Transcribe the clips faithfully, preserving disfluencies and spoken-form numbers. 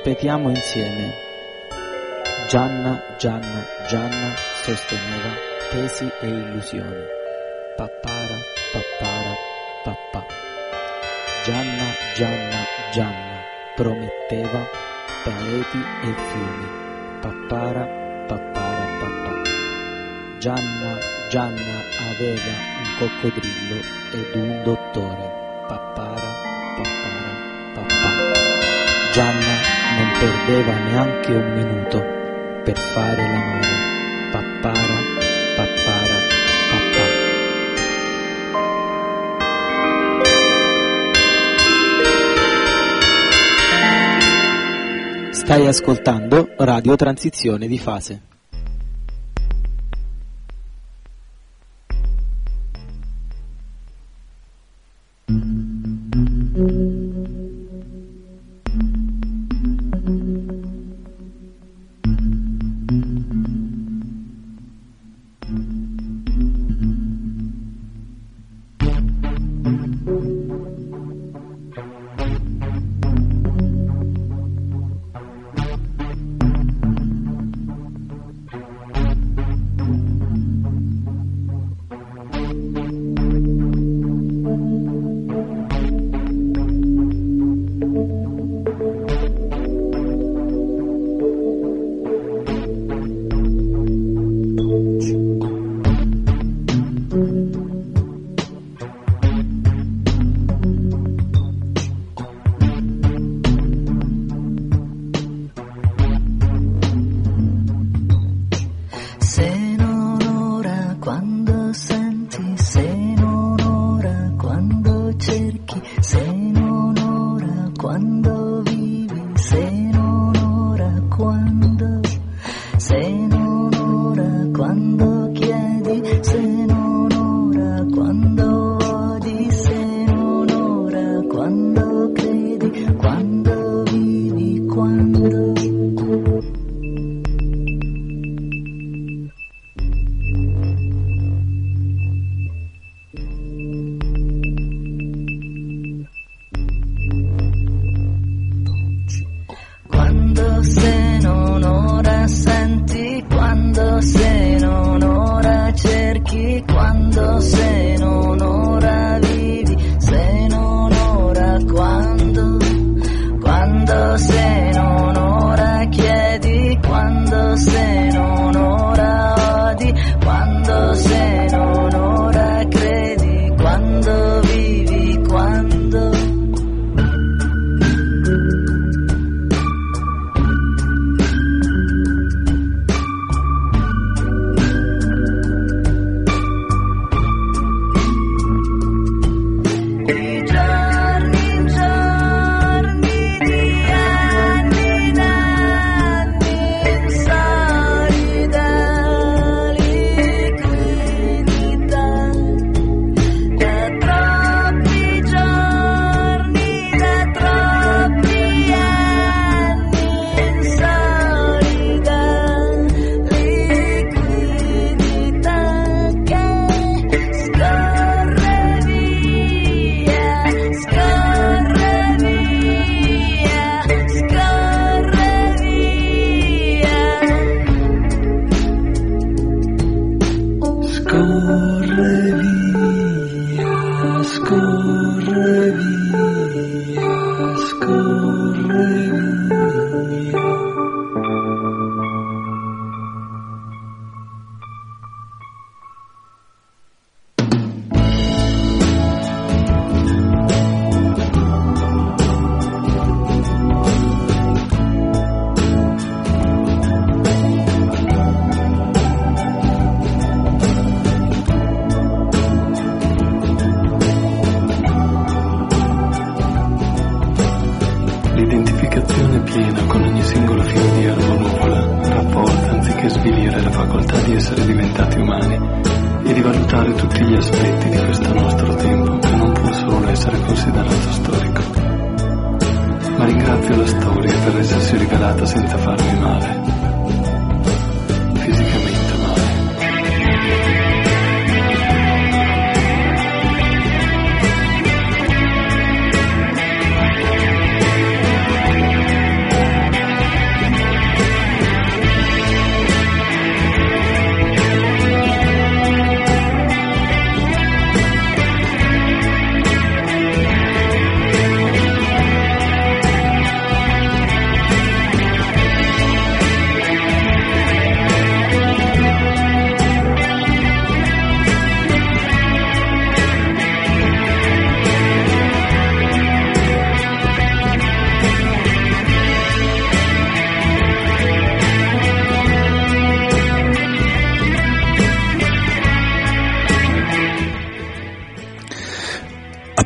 Ripetiamo insieme. Gianna, Gianna, Gianna sosteneva tesi e illusioni. Pappara, pappara, papà. Gianna, Gianna, Gianna prometteva pareti e fiumi. Pappara, pappara, papà. Gianna, Gianna aveva un coccodrillo ed un dottore. Pappara, pappara, papà. Gianna non perdeva neanche un minuto per fare l'amore. Pappara, pappara, papà. Stai ascoltando Radio Transizione di Fase.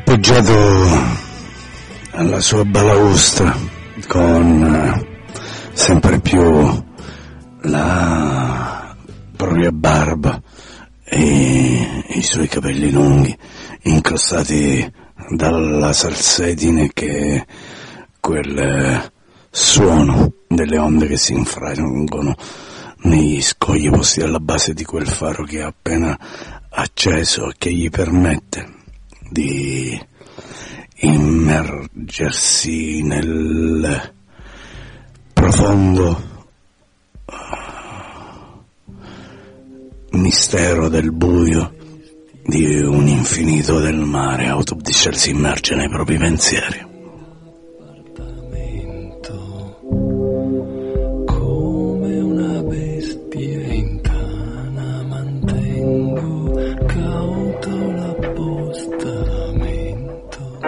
appoggiato alla sua balaustra con sempre più la propria barba e i suoi capelli lunghi incrostati dalla salsedine che è quel suono delle onde che si infrangono negli scogli posti alla base di quel faro che ha appena acceso e che gli permette di immergersi nel profondo mistero del buio di un infinito del mare. Autobdisher si immerge nei propri pensieri. Come una bestia in tana mantengo cauto l'appostamento.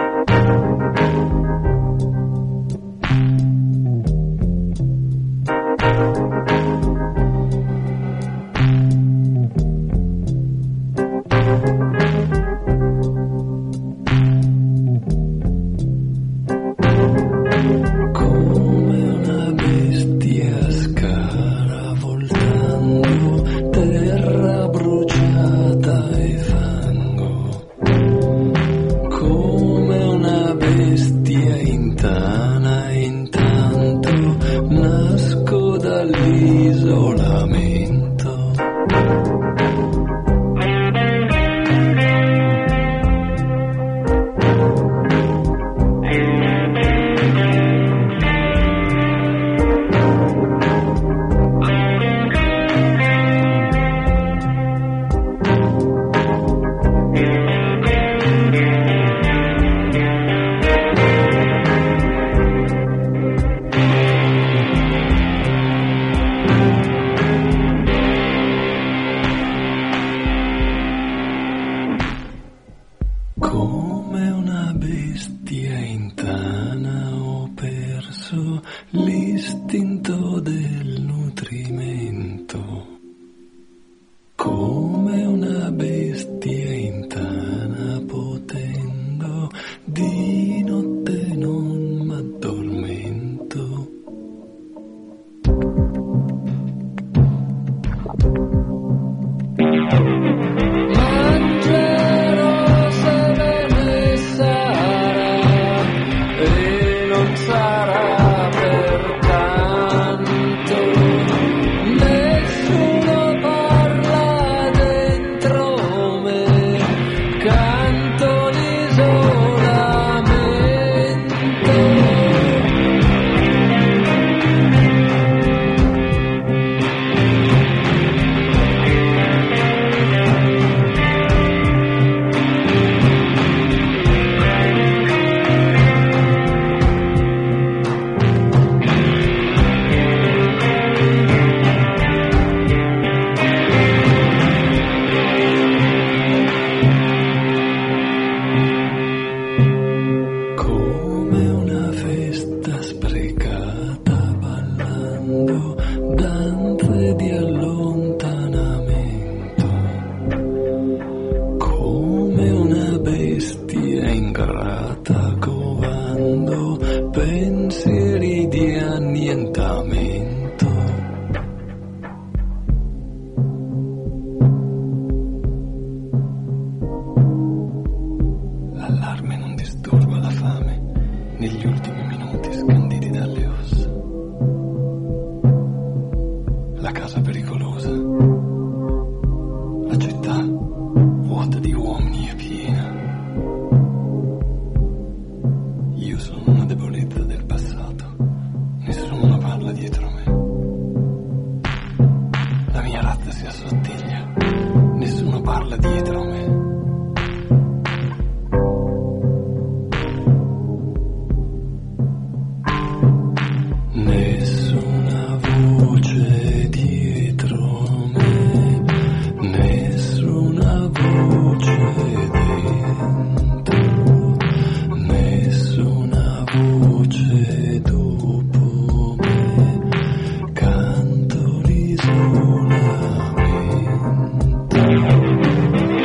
Canto l'isolamento.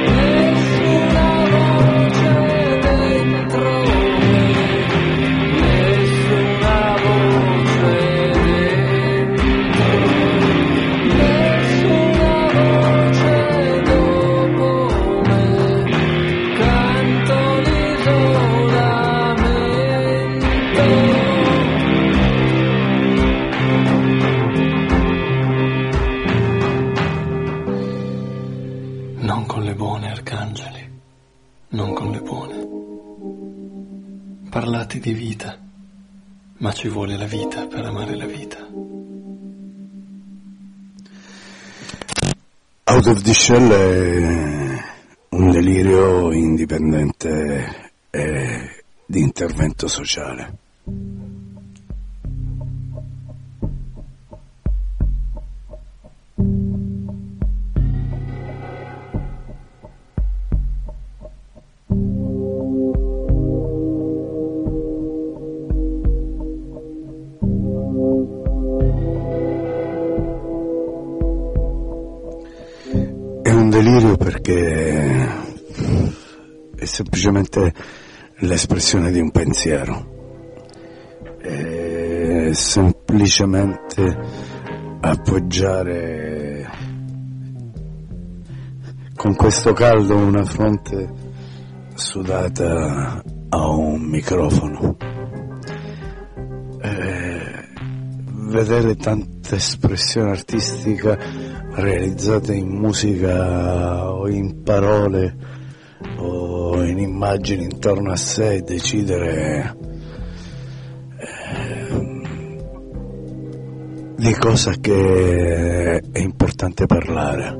non con le buone, arcangeli, non con le buone. Parlate di vita, ma ci vuole la vita per amare la vita. Out of the Shell è un delirio indipendente e di intervento sociale. Delirio perché è semplicemente l'espressione di un pensiero, è semplicemente appoggiare con questo caldo una fronte sudata a un microfono, e vedere tanta espressione artistica realizzate in musica o in parole o in immagini intorno a sé, e decidere eh, di cosa che è importante parlare,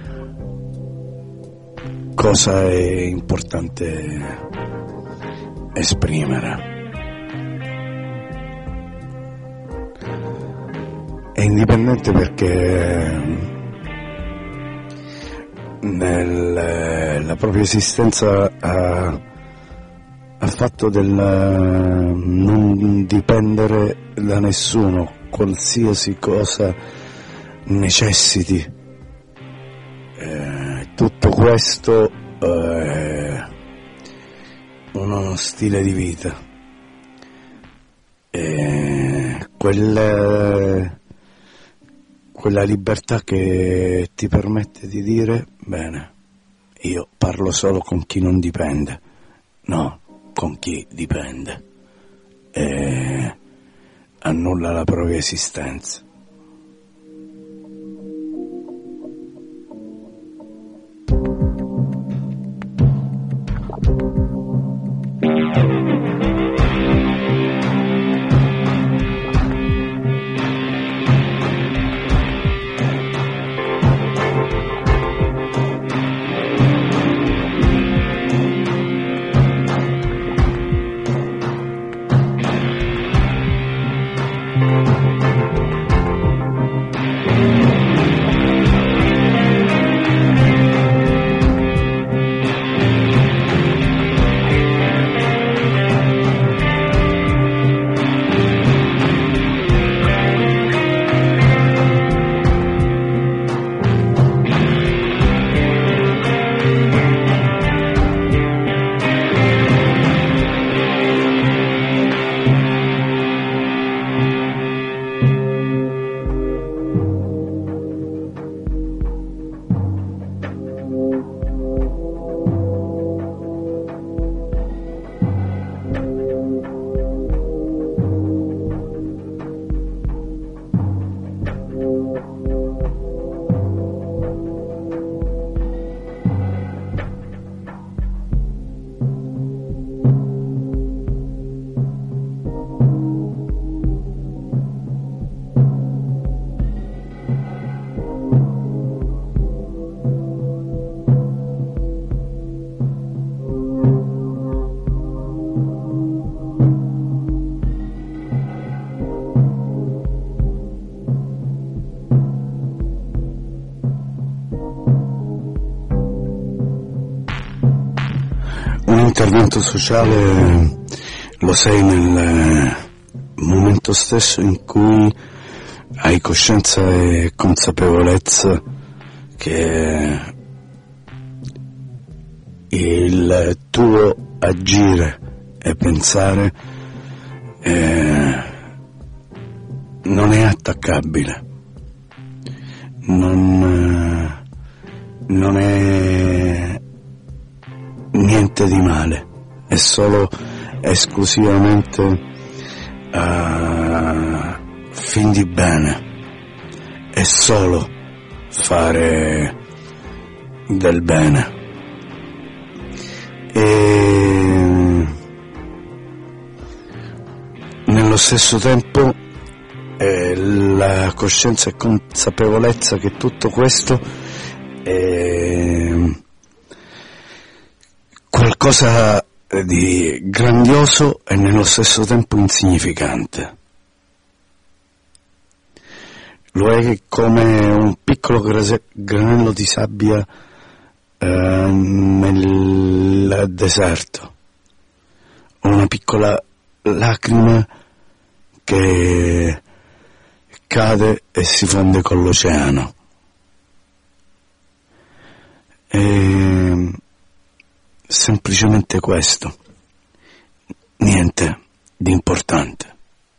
cosa è importante esprimere. È indipendente perché nella propria esistenza ha, ha fatto del non dipendere da nessuno, qualsiasi cosa necessiti. Eh, tutto questo è uno stile di vita. E quella quella libertà che ti permette di dire, bene, io parlo solo con chi non dipende, no, con chi dipende, e annulla la propria esistenza. L'intervento sociale lo sei nel momento stesso in cui hai coscienza e consapevolezza che il tuo agire e pensare eh, non è attaccabile, non, non è niente di male, è solo esclusivamente uh, fin di bene, è solo fare del bene. E nello stesso tempo eh, la coscienza e consapevolezza che tutto questo è qualcosa di grandioso e nello stesso tempo insignificante. Lo è come un piccolo grase- granello di sabbia eh, nel deserto, una piccola lacrima che cade e si fonde con l'oceano. È semplicemente questo, niente di importante.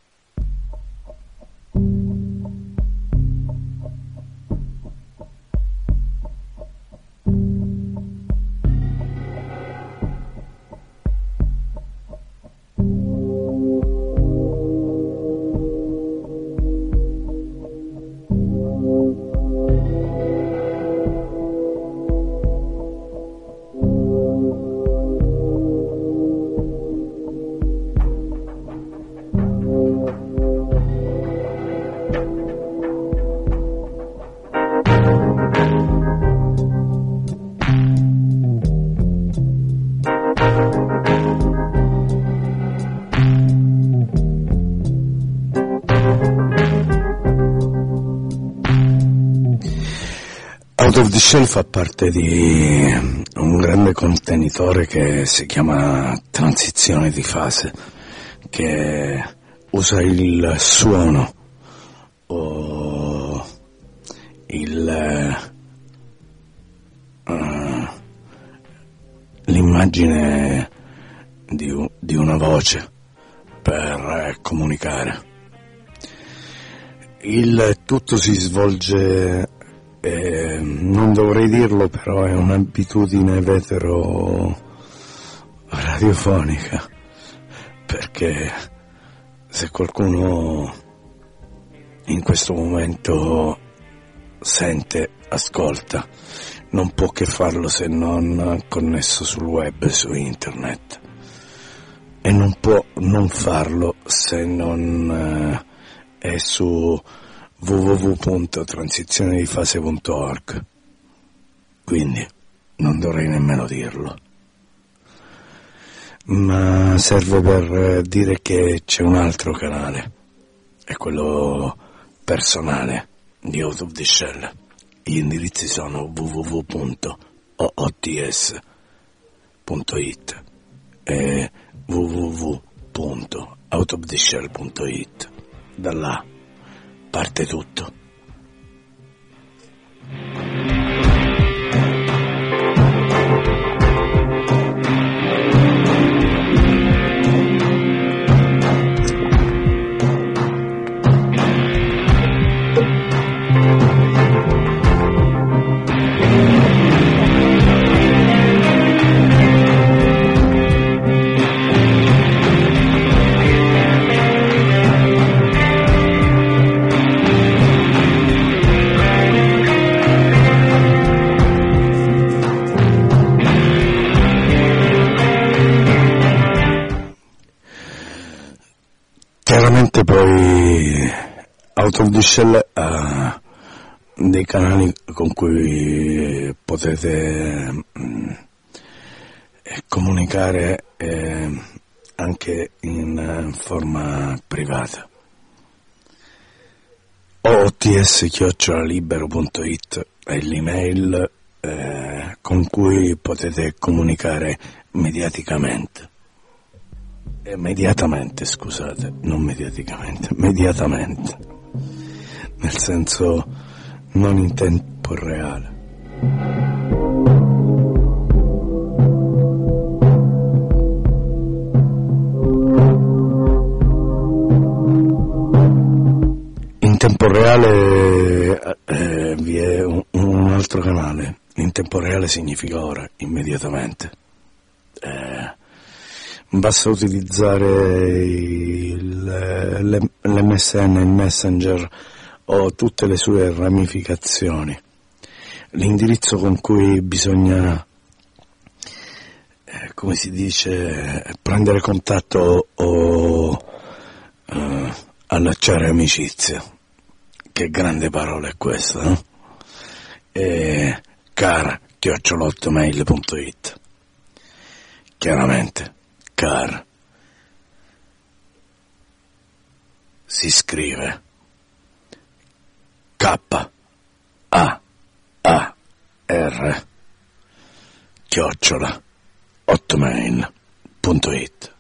Out of the Shell fa parte di un grande contenitore che si chiama transizione di fase, che usa il suono o il uh, l'immagine di, di una voce per comunicare. Il tutto si svolge, eh, non dovrei dirlo, però è un'abitudine vetero radiofonica, perché se qualcuno in questo momento sente, ascolta, non può che farlo se non connesso sul web e su internet, e non può non farlo se non eh, è su w w w punto transizione di fase punto org, quindi non dovrei nemmeno dirlo, ma serve per dire che c'è un altro canale, è quello personale di Out of the Shell. Gli indirizzi sono w w w punto o o t s punto i t e w w w punto out of the shell punto i t. Da là parte tutto. Chiaramente poi Out of the Shell ha dei canali con cui potete mh, comunicare eh, anche in forma privata. o o t s chiocciola libero punto i t è l'email eh, con cui potete comunicare mediaticamente. Immediatamente, scusate, non mediaticamente, mediatamente, nel senso non in tempo reale. In tempo reale eh, vi è un, un altro canale. In tempo reale significa ora, immediatamente. Eh, Basta utilizzare il, l'emme esse enne, il Messenger o tutte le sue ramificazioni. l'indirizzo con cui bisogna, eh, come si dice, prendere contatto o eh, allacciare amicizia. Che grande parola è questa, no? E car chiocciola hotmail punto it. Chiaramente car si scrive K A A R chiocciola hotmail punto it.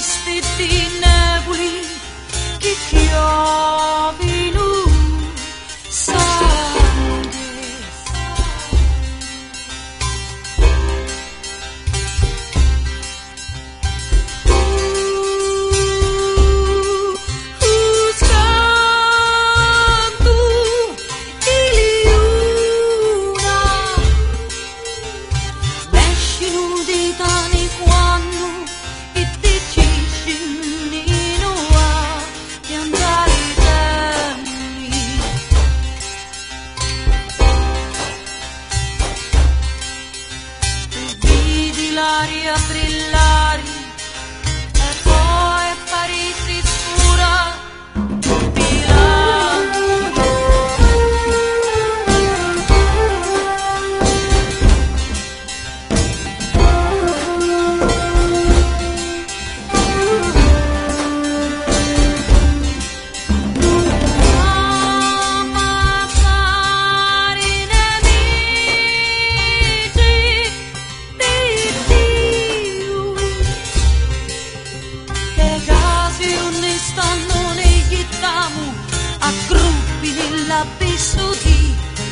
tristi di nebuli che chiovino sangue. L'aria brillare e poi Parisi scura l'abisso di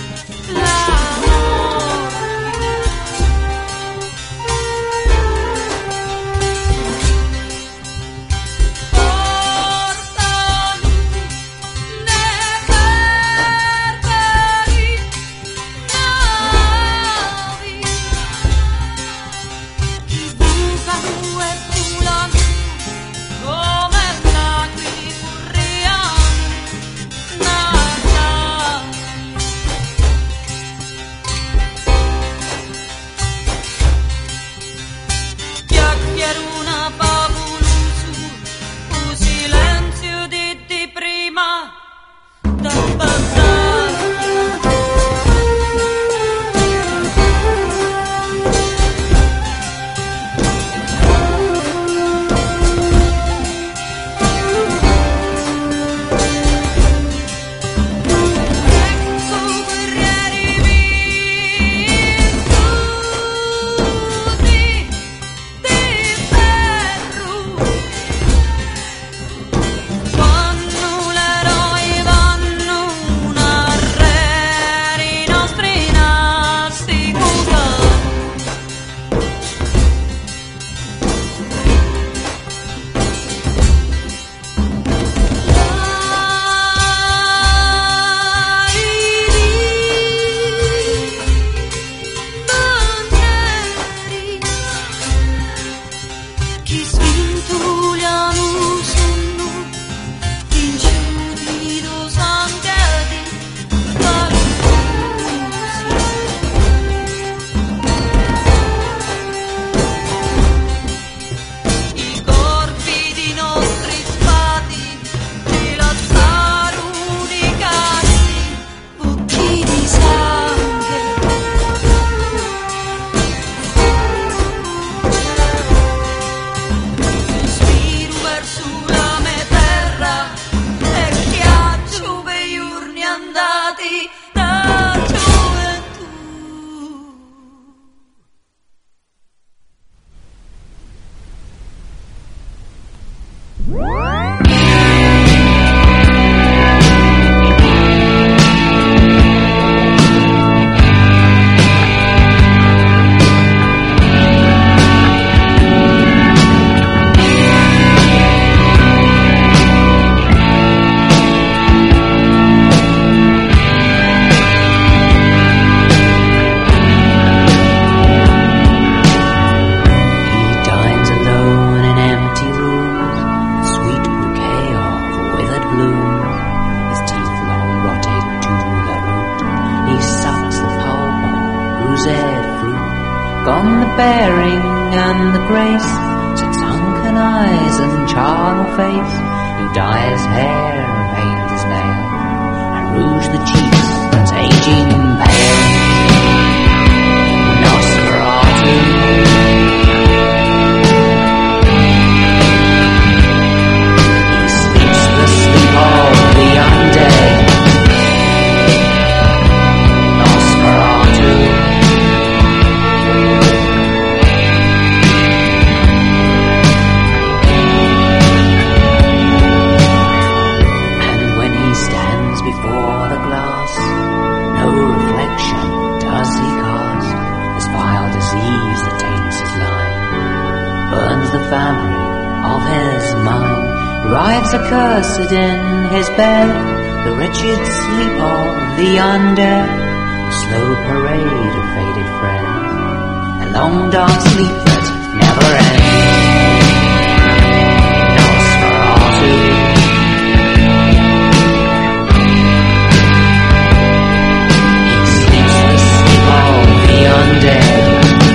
gone the bearing and the grace, such sunken eyes and charnel face, who dyes hair and paint his nail, and rouge the cheeks that's aging pale. Nosferatu. He sleeps the sleep of the undead. Nosferatu. of his mind. Rives accursed in his bed, the wretched sleep of the undead, a slow parade of faded friends, a long dark sleep that never ends. Nosferatu. He sleeps the sleep of the undead.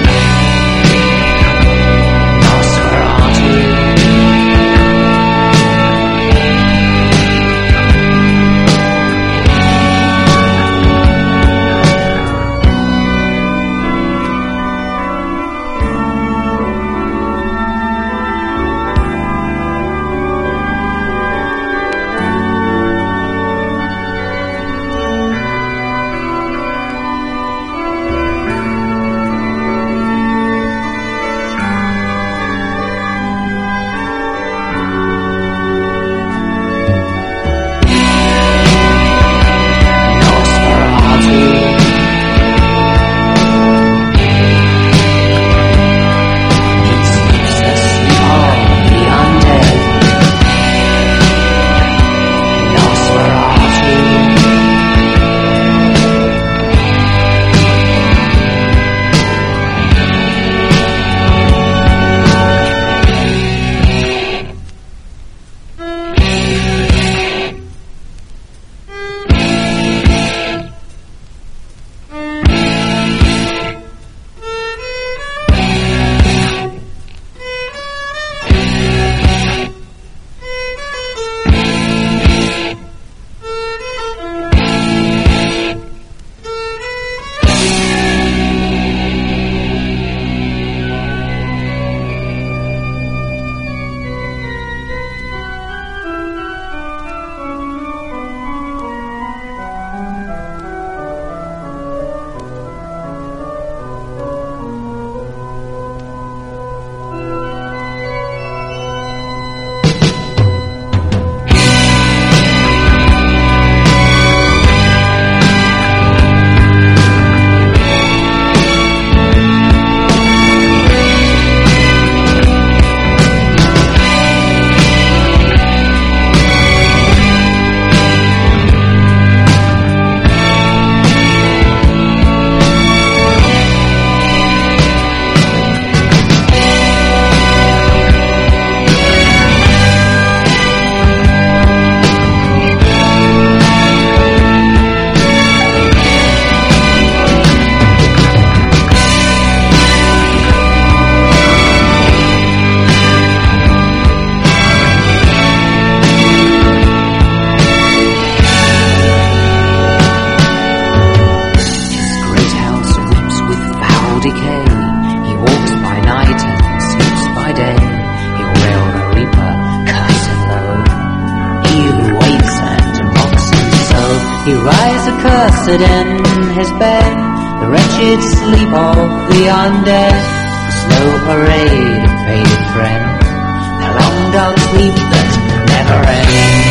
In his bed, the wretched sleep of the undead, the slow parade of faded friends, the long dark sleep that never ends.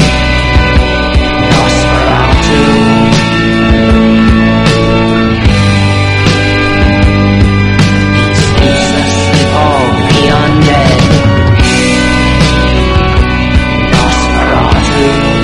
Nosferatu. He sleeps the sleep of the undead. Nosferatu.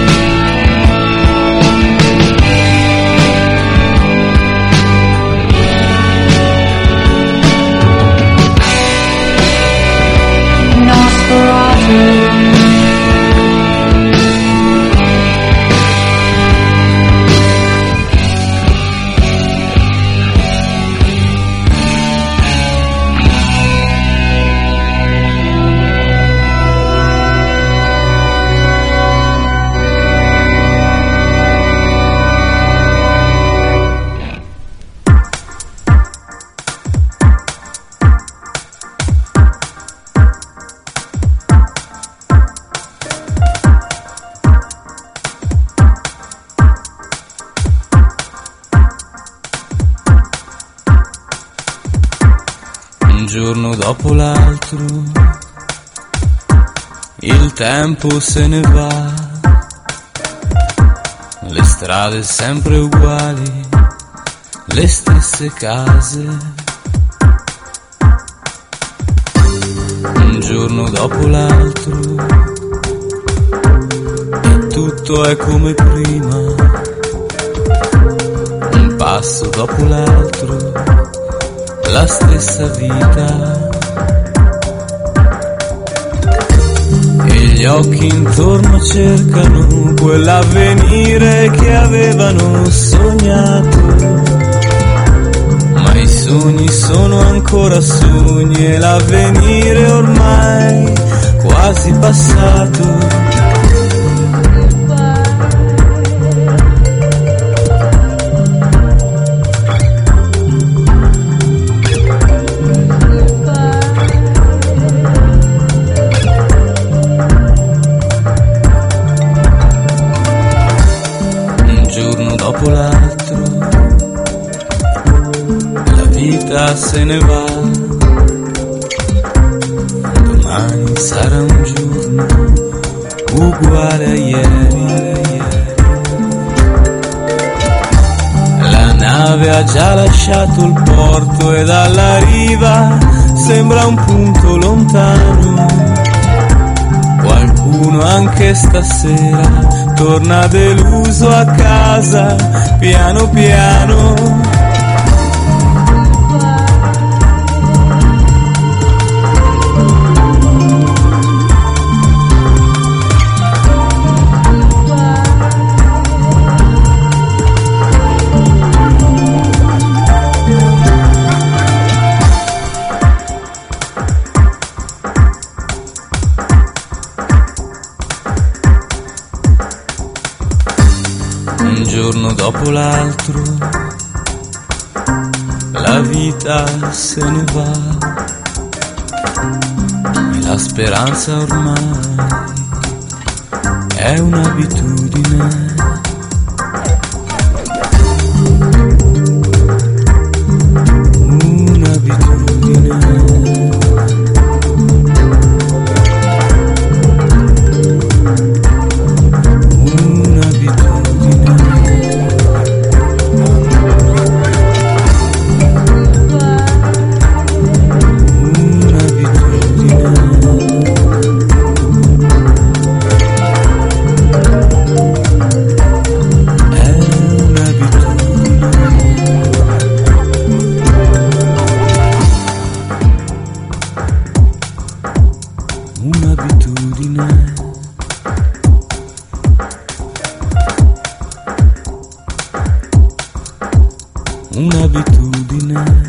Giorno dopo l'altro, il tempo se ne va, le strade sempre uguali, le stesse case. un giorno dopo l'altro, e tutto è come prima, un passo dopo l'altro, la stessa vita. E gli occhi intorno cercano quell'avvenire che avevano sognato, ma i sogni sono ancora sogni e l'avvenire ormai quasi passato. Dopo l'altro, la vita se ne va, domani sarà un giorno uguale a ieri. La nave ha già lasciato il porto e dalla riva sembra un punto lontano. Qualcuno anche stasera torna deluso a casa, piano piano. Un giorno dopo l'altro, la vita se ne va e la speranza ormai è un'abitudine. Un'abitudine.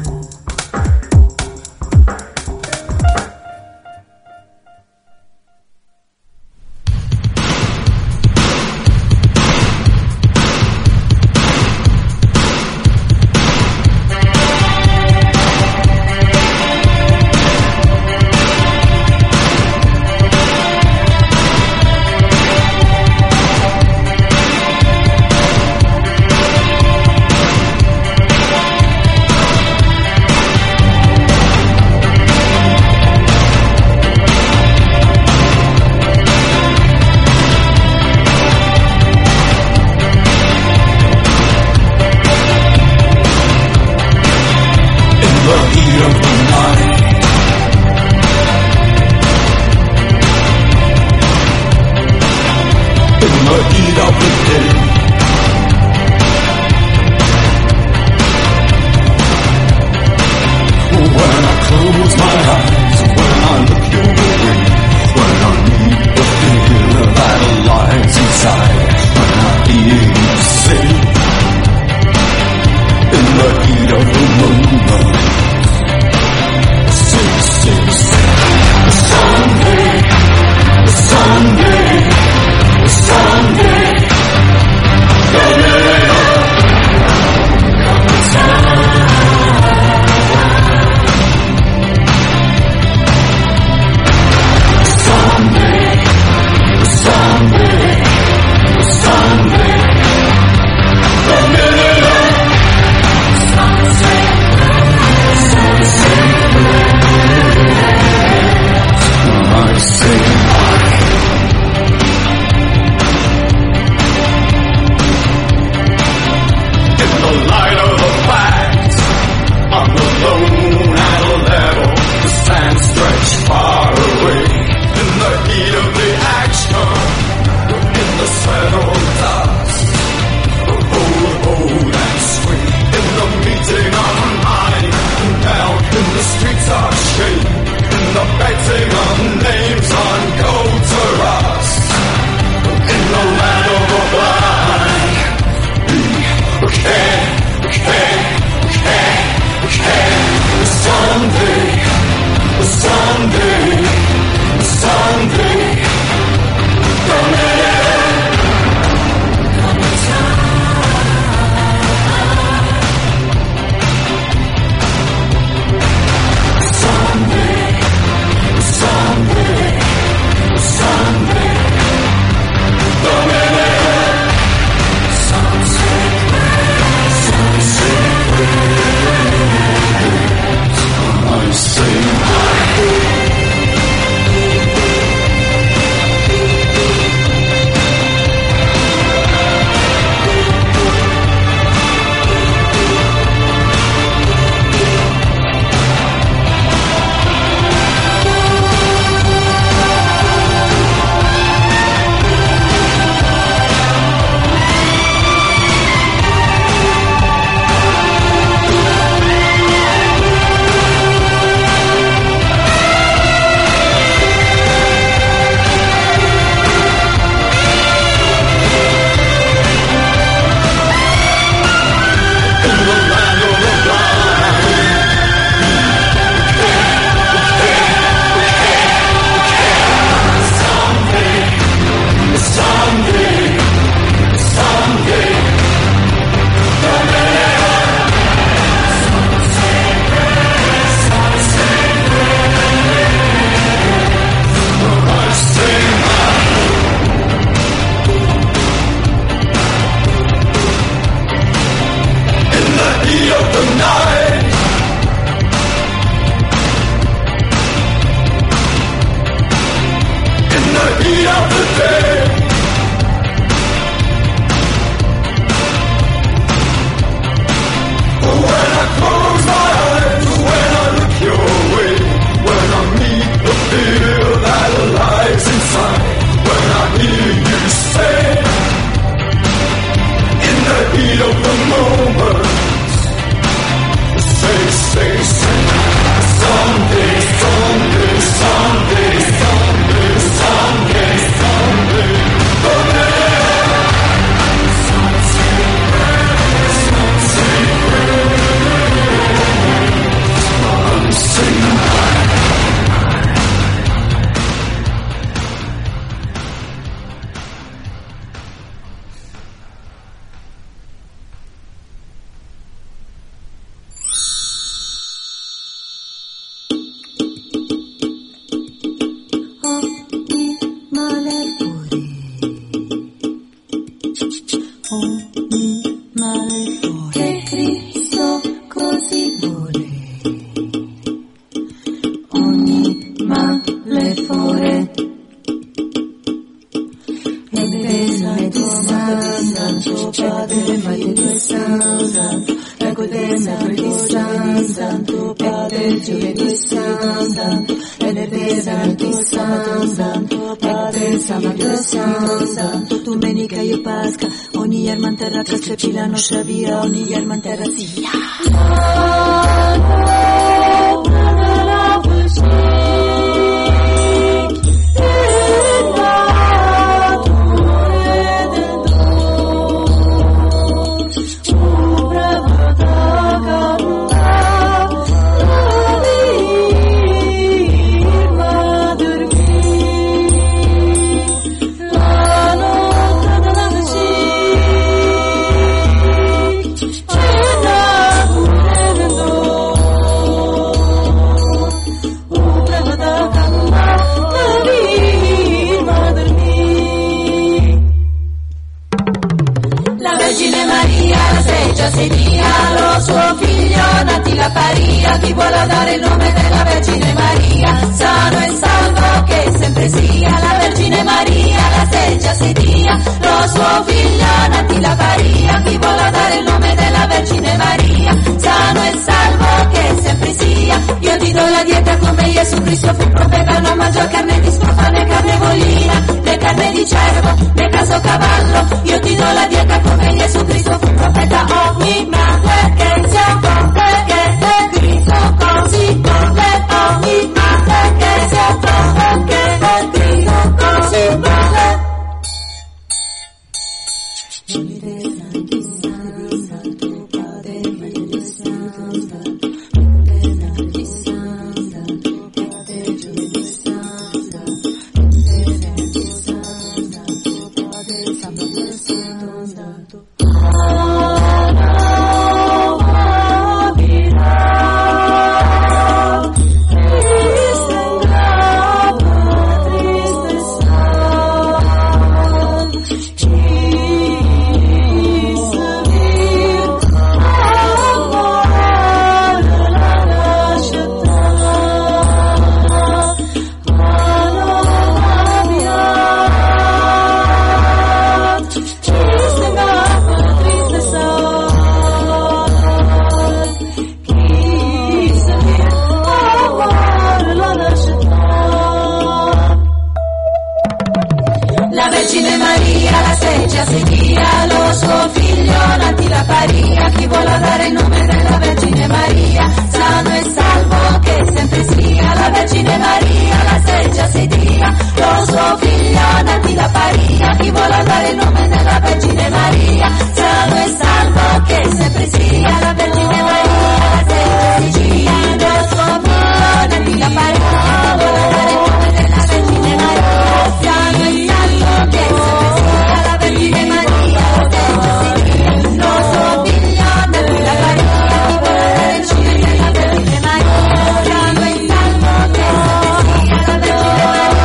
Vergine Maria,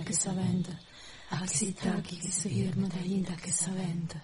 che s'aventa, a si tacchi che seguirmi da inda che s'aventa.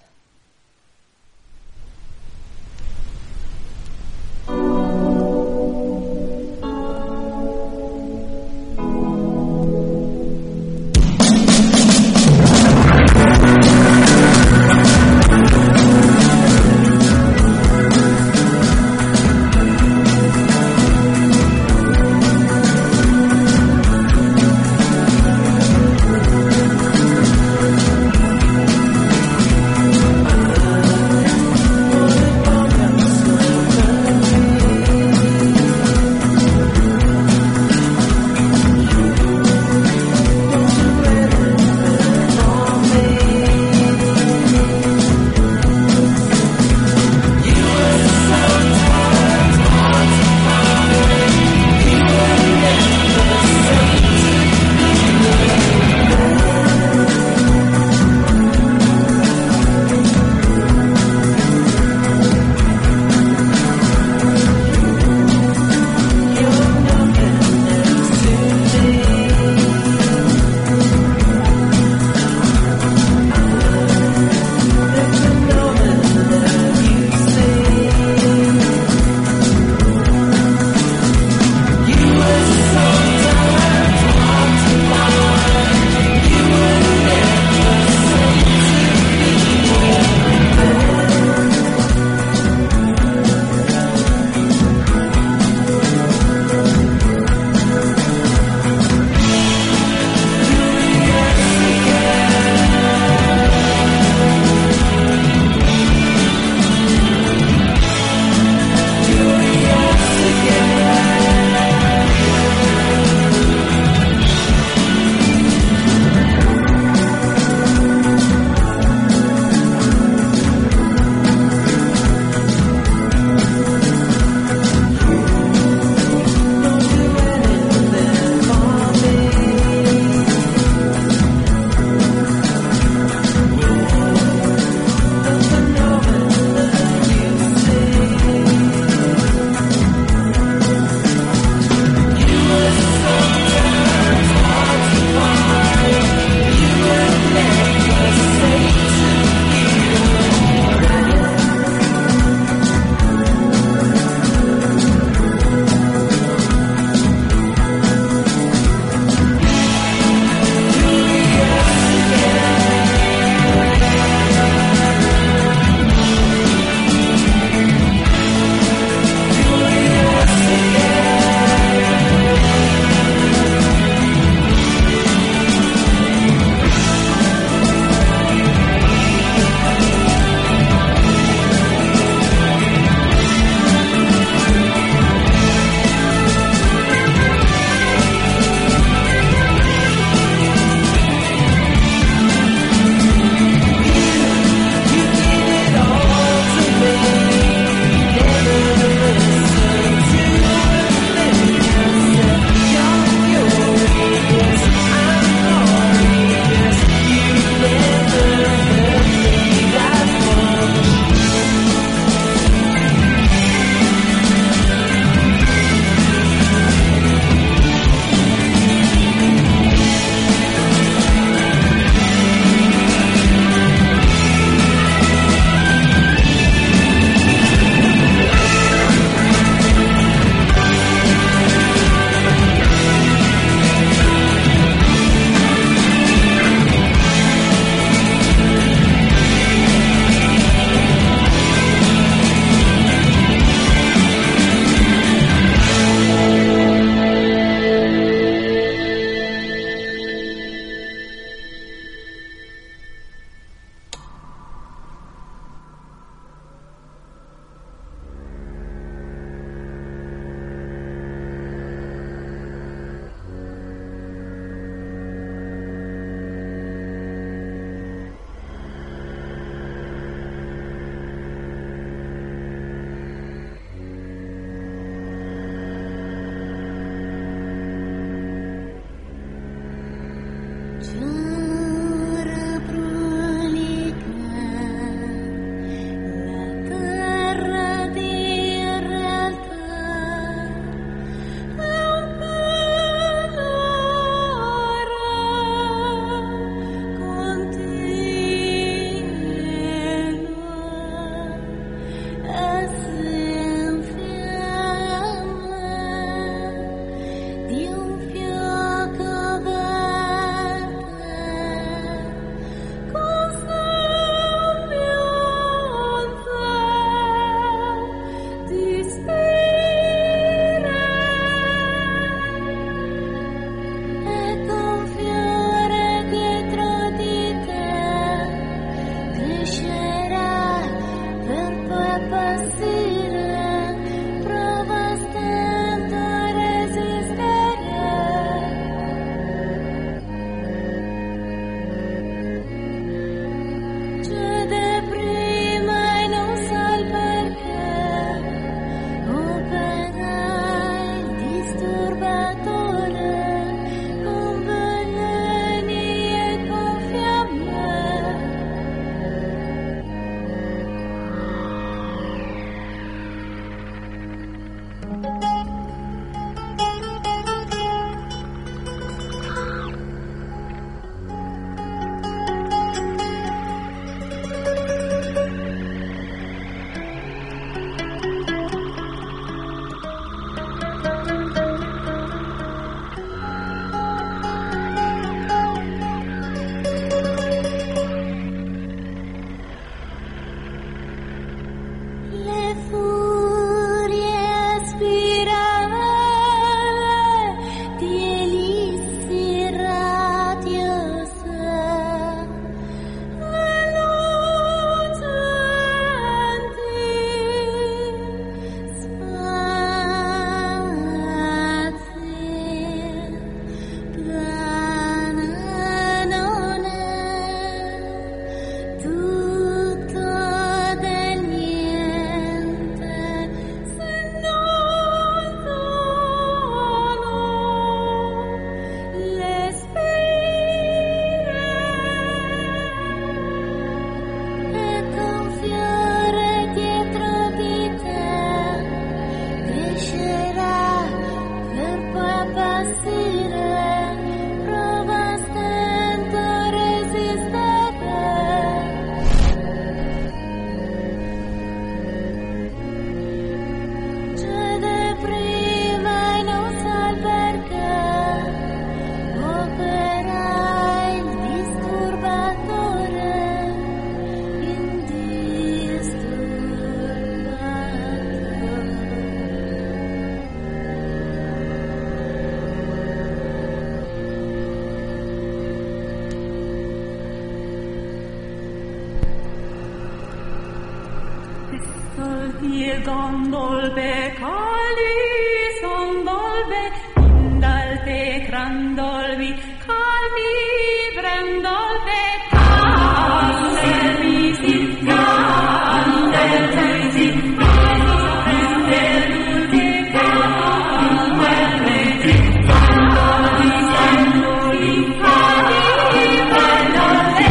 Caldi e gondolbe, cali sondolbe, indalte crandolbi, calmi brandolbe, candelvisi, candelvisi, candelvisi, candelvisi, candoli, candoli, cali brandolbe,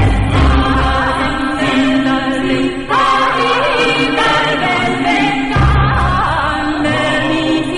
candelvisi, cali brandolbe, candelvisi,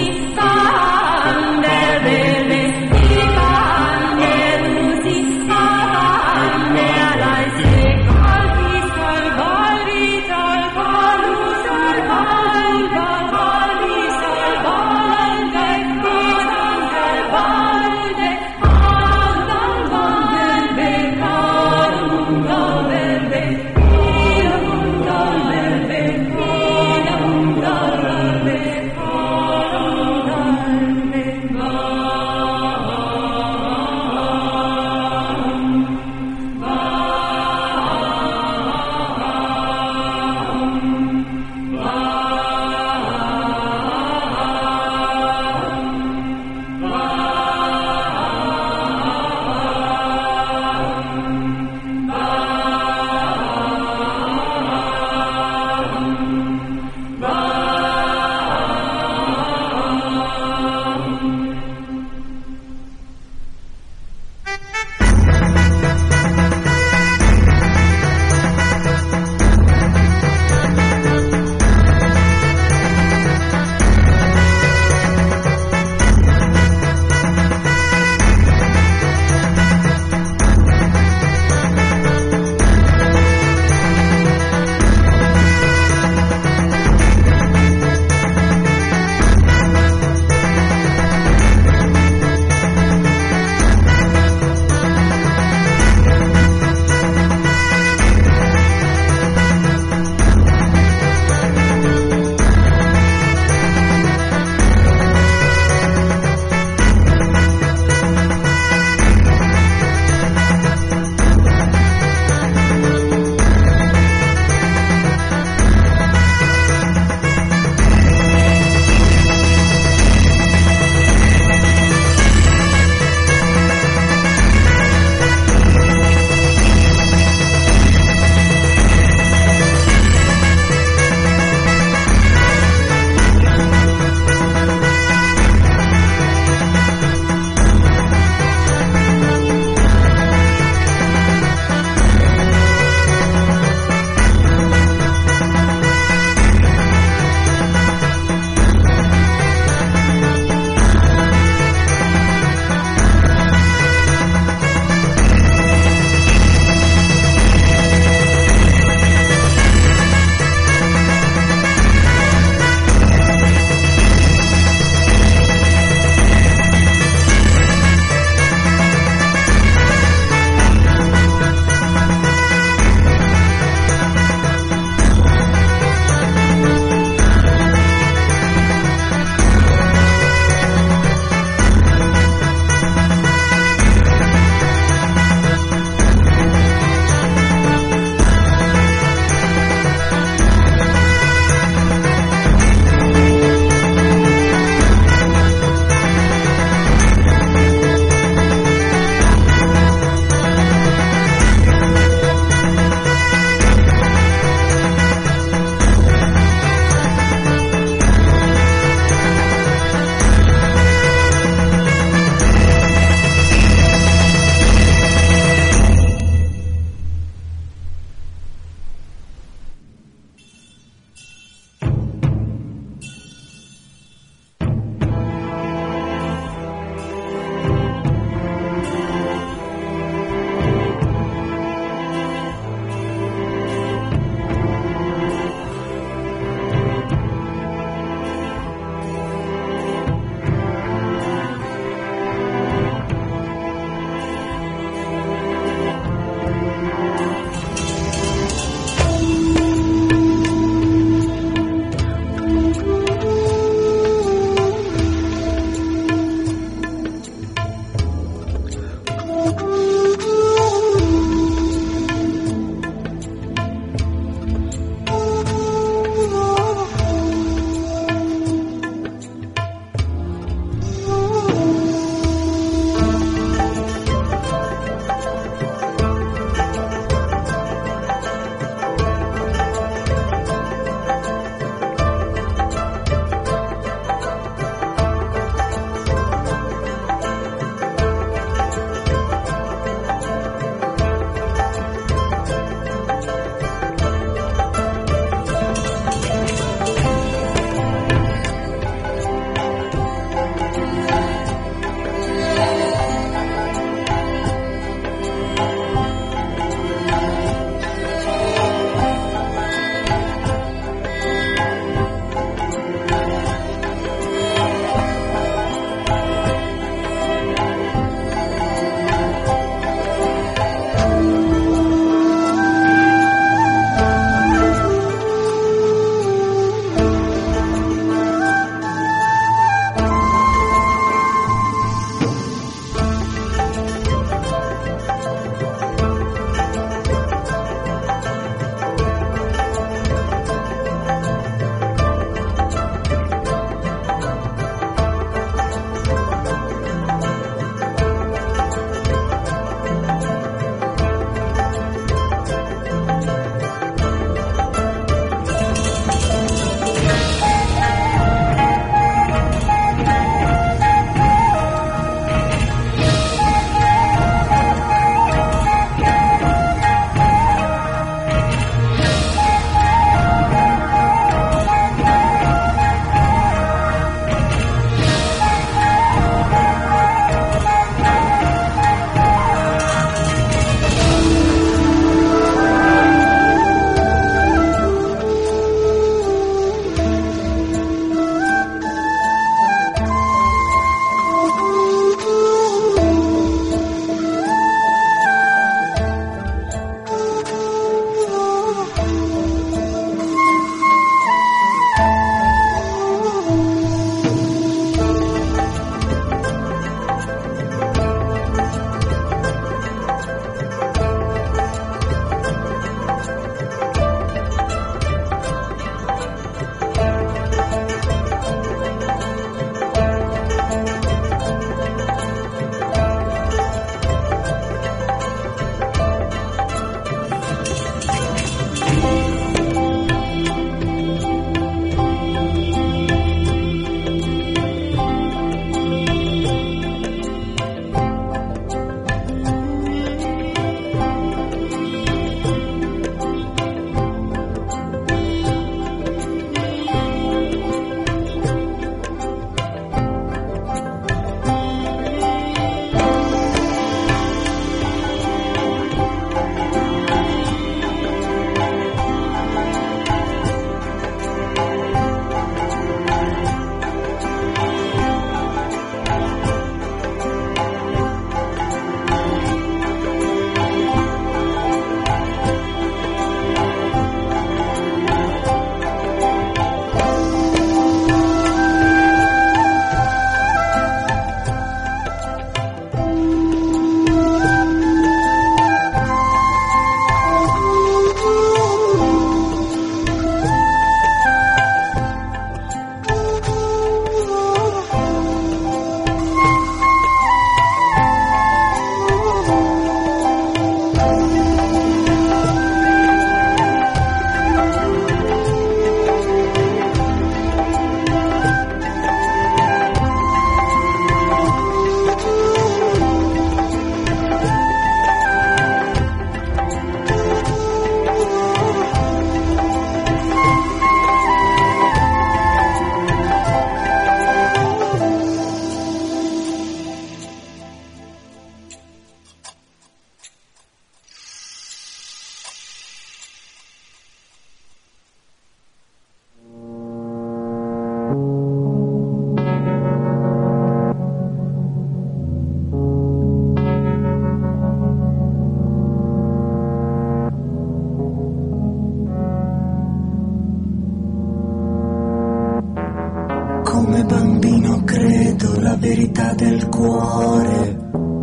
verità del cuore.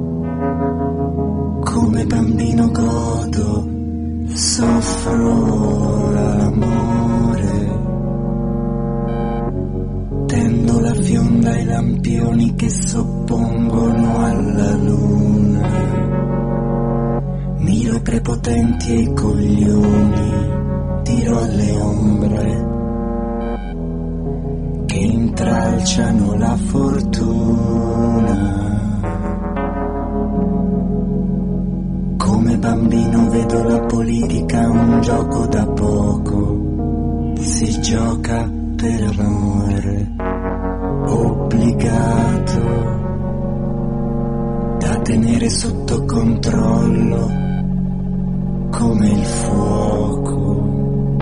Come bambino godo, soffro l'amore. Tendo la fionda ai lampioni che s'oppongono alla luna. Miro i prepotenti e i coglioni, tiro alle ombre che intralciano la fortuna. Come bambino vedo la politica un gioco da poco, si gioca per amore, obbligato da tenere sotto controllo come il fuoco,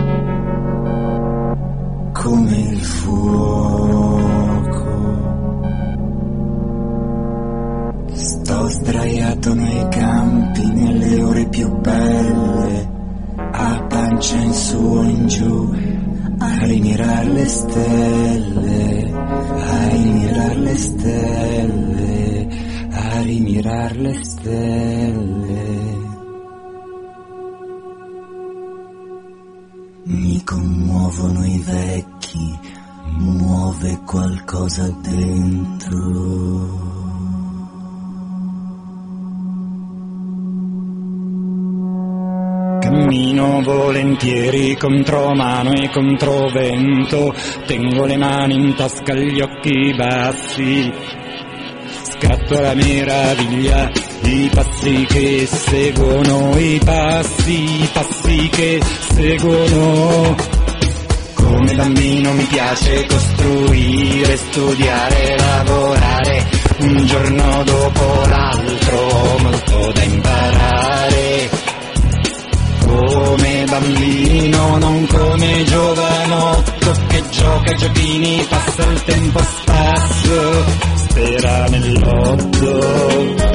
come il fuoco. Sto sdraiato nei campi nelle ore più belle, a pancia in su o in giù, a rimirar le stelle, a rimirar le stelle, a rimirar le stelle. Mi commuovono i vecchi, muove qualcosa dentro. Cammino volentieri contro mano e contro vento, tengo le mani in tasca, gli occhi bassi, scatto alla meraviglia, i passi che seguono, i passi, i passi che seguono. Come bambino mi piace costruire, studiare, lavorare, un giorno dopo l'altro, molto da imparare. Come bambino, non come giovanotto che gioca ai giochini, passa il tempo a spasso, spera nell'otto.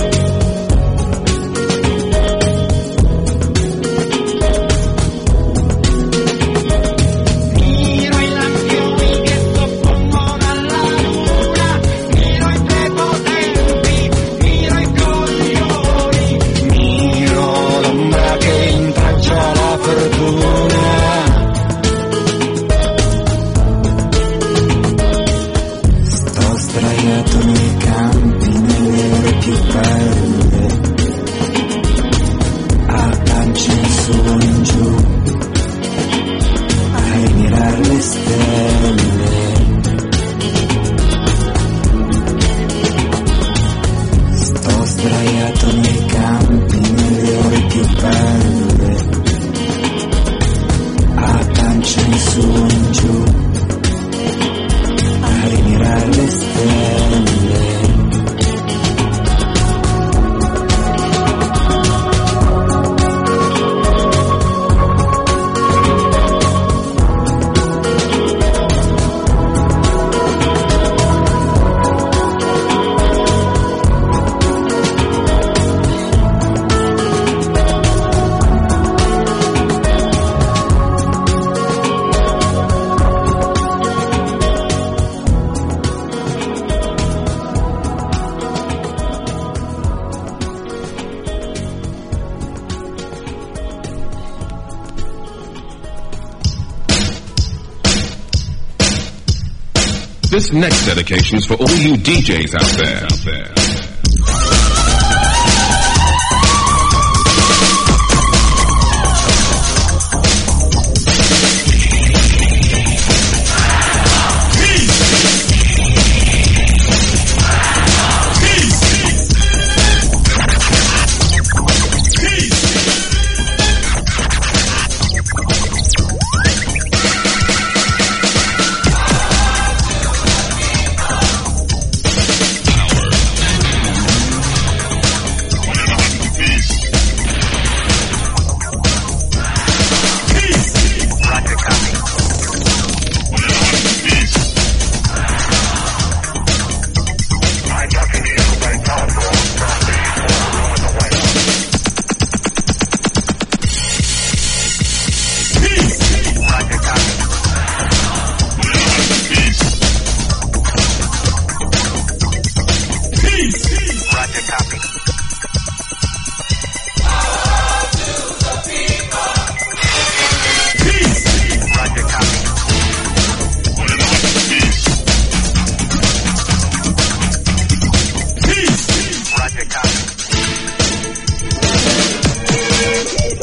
This next dedication is for all you D Js out there. Out there.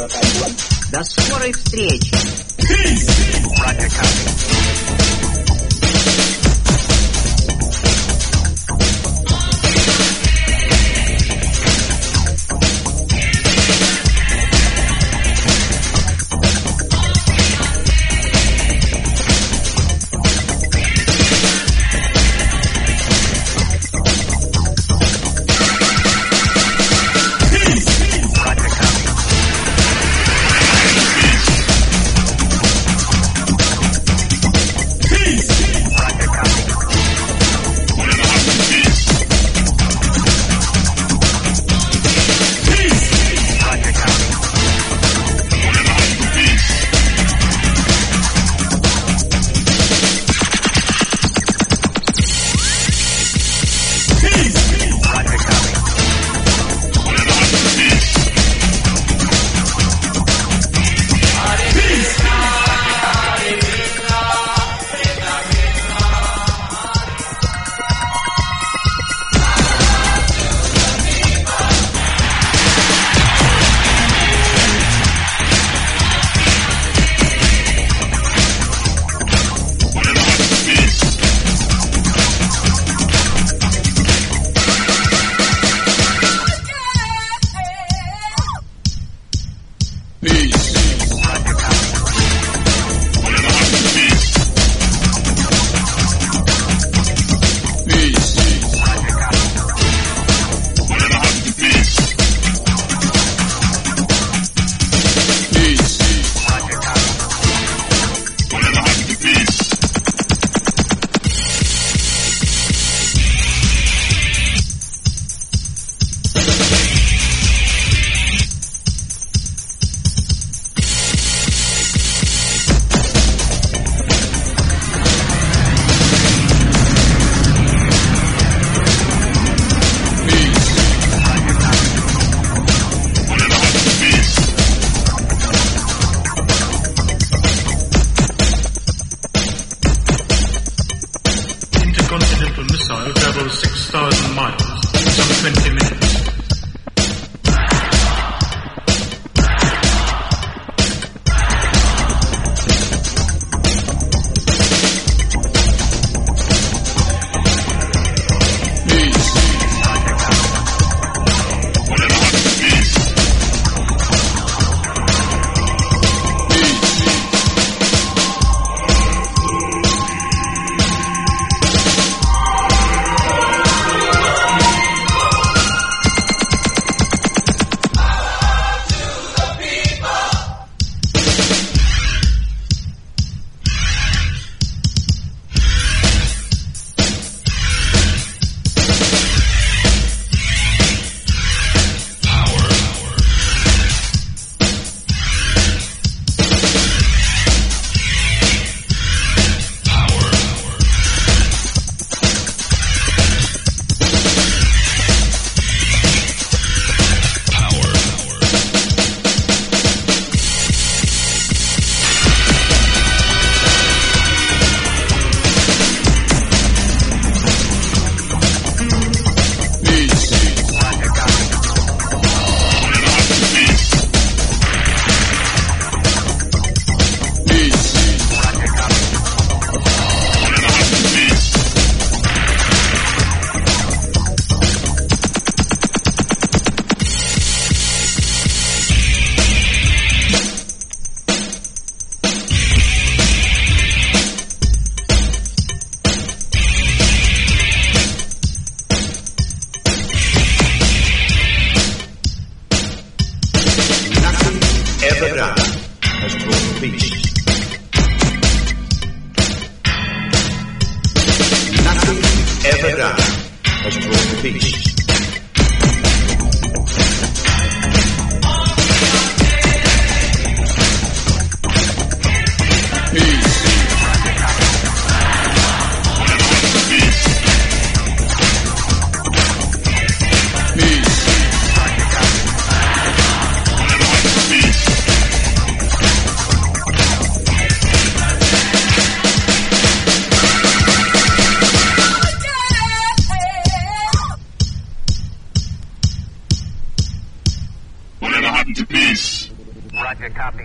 До скорой встречи. Peace! Roger, copy.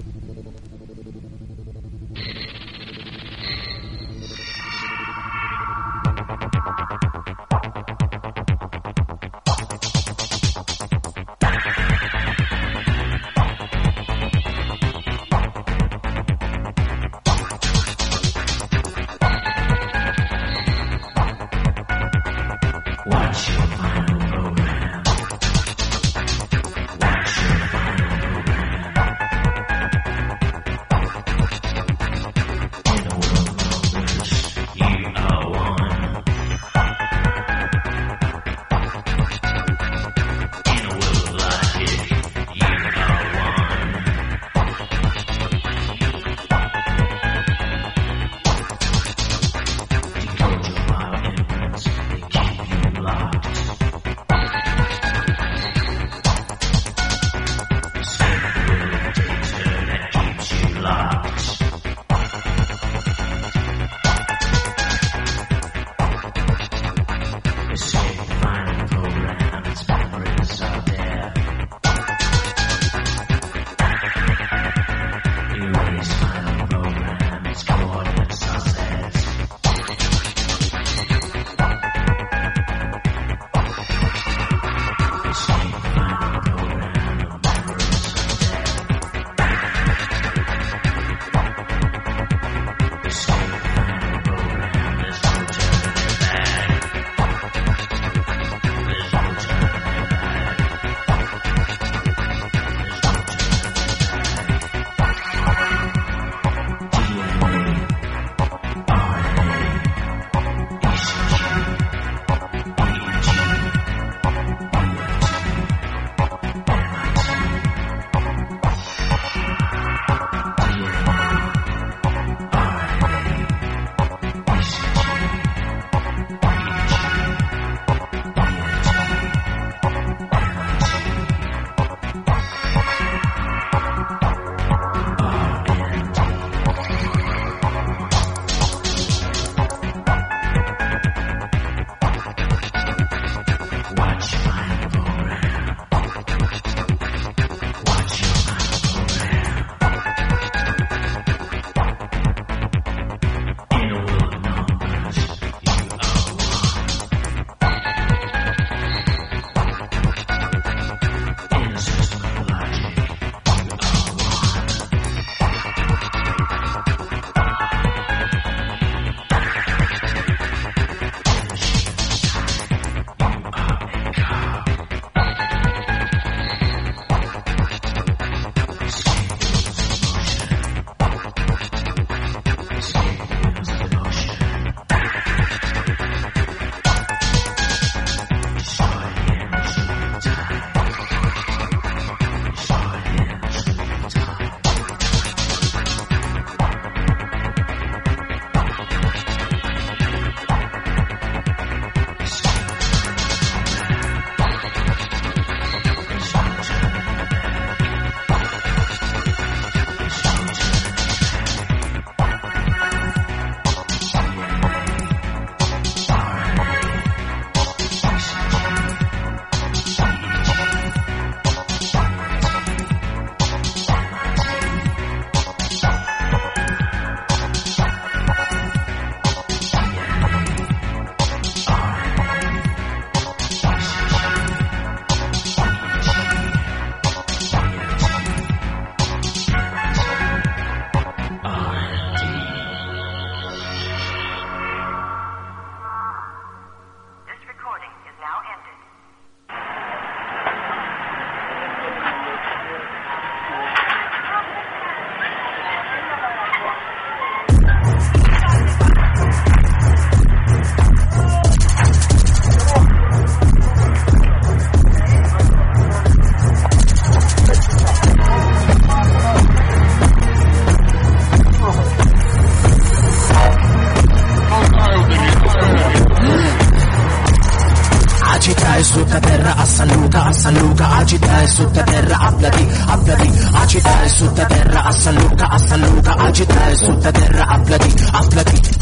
sottoterra a San Luca, a San Luca, agita e sottoterra, applati, applati, agita e sottoterra a San Luca, a San Luca, agita e sottoterra, applati, applati.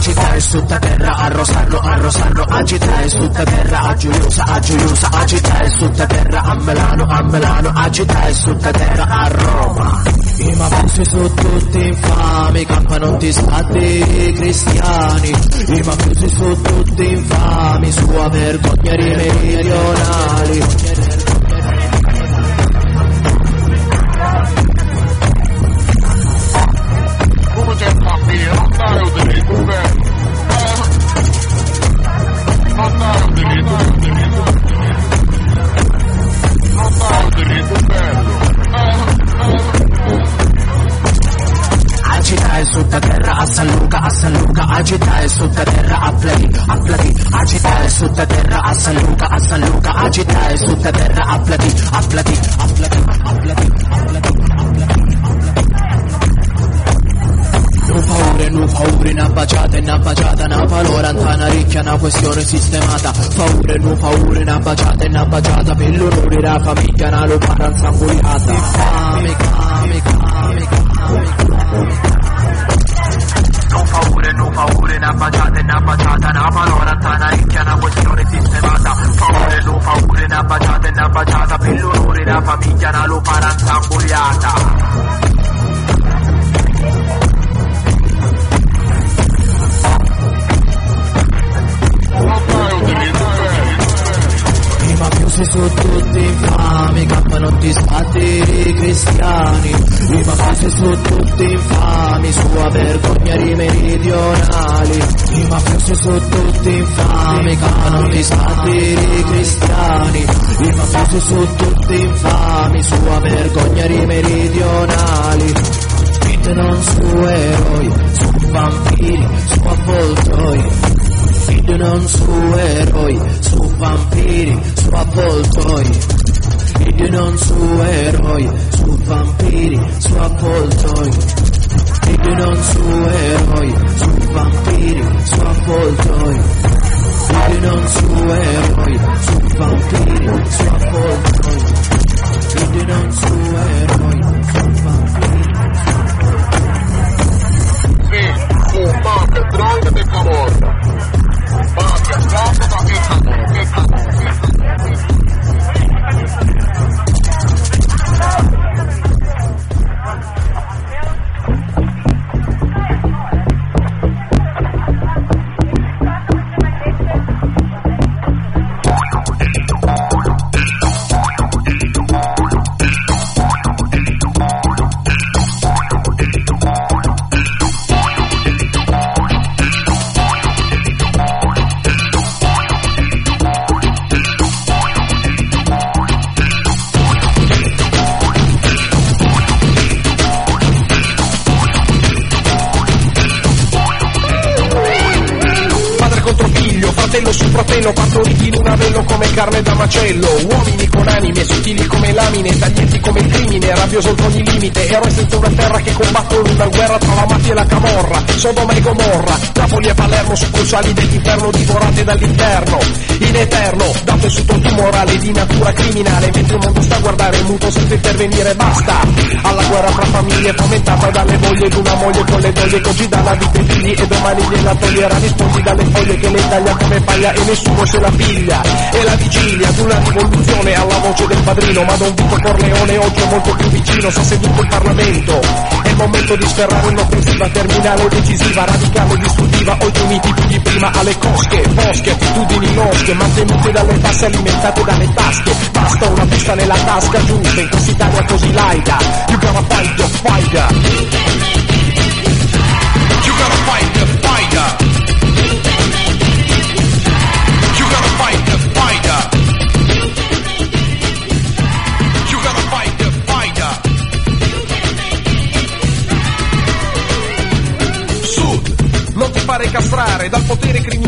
agita il sottoterra, a Rosarno, a Rosarno, agita il sottoterra, a Giuliusa, a Giuliusa, agita il sottoterra, a Milano, a Milano, agita il sottoterra, a Roma. I mafiosi sono tutti infami, campano ti stati cristiani. I mafiosi sono tutti infami, sua vergogna meridionali. Come c'è il bambino? Non dai un diritto, non dai un diritto, non dai un diritto bello. Agita il sottoterra a San Luca, a San Luca, agita il sottoterra a Plati, a Plati, agita il sottoterra a San Luca, a San Luca, agita il sottoterra a Plati, a Plati, a Plati, a Plati, a Plati, a Plati. Non paure, non paure, una baciata, una baciata, una paloranta, una ricchia, una questione sistemata. Paure, non paure, una baciata, una baciata, per l'onore della famiglia, una lupara insanguinata. Infame, came, came, came, came. Non paure, non paure, una baciata, una baciata, una paloranta, una ricchia, una questione sistemata. Paure, non paure, una baciata, una baciata, per l'onore della famiglia, una lupara insanguinata. I mafiosi sono tutti infami, campano ti stati cristiani. I mafiosi sono tutti infami, sua vergogna di meridionali. I mafiosi sono tutti infami, campano ti stati cristiani. I mafiosi sono tutti infami, sua vergogna di meridionali. Non su eroi, su vampiri, su avvoltoi. Video non su eroi, su vampiri, su avvoltoi. Video non su eroi, su vampiri, su avvoltoi. Video non su eroi, su vampiri, su avvoltoi. Video non su eroi, su vampiri, su avvoltoi. Video non su eroi, su vampiri. Sì, un mafia, droga e camorra. Mafia, droga e camorra. E camorra. Su fratello partoriti in un avello come carne da macello. Uomini con anime sottili come lamine, taglienti come il crimine, rabbioso oltre ogni limite. Eroi senza una terra che combattono una guerra tra la mafia e la camorra. Sodoma e Gomorra, Napoli e Palermo, succursali dell'inferno divorate dall'interno. In eterno, dato sotto il tumorale di natura criminale, mentre il mondo sta a guardare muto senza intervenire. Basta alla guerra fra famiglie fomentata dalle mogli d'una moglie con le doglie che oggi dà la vita ai figli e domani gliela toglierà. Rispondi dalle foglie che le taglia come paglia e nessuno se la piglia. E la vigilia di una rivoluzione alla voce del padrino, ma Don Vito Corleone oggi è molto più vicino. Si è seduto in Parlamento, è il momento di sferrare un'offensiva terminale, decisiva, radicale, distruttiva. Oggi uniti più di prima alle cosche, bosche, attitudini losche, mantenute dalle tasse, alimentate dalle tasche. Basta una busta nella tasca giusta in quest'Italia così laica. You gotta fight the fighter. You gotta fight the fighter. You gotta fight the fighter. You gotta fight the fighter. Sud, non ti fare castrare dal potere criminale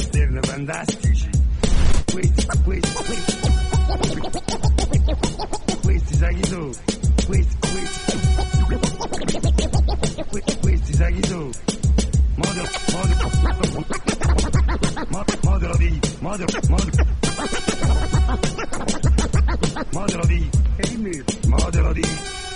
western fantastici. Questi, questi, questi. Questi sai chi sono? Questi, questi. Que- questi sai chi sono? Modelo, modelo, modelo di, modelo, modelo. Modelo di, e dimmi, modelo di.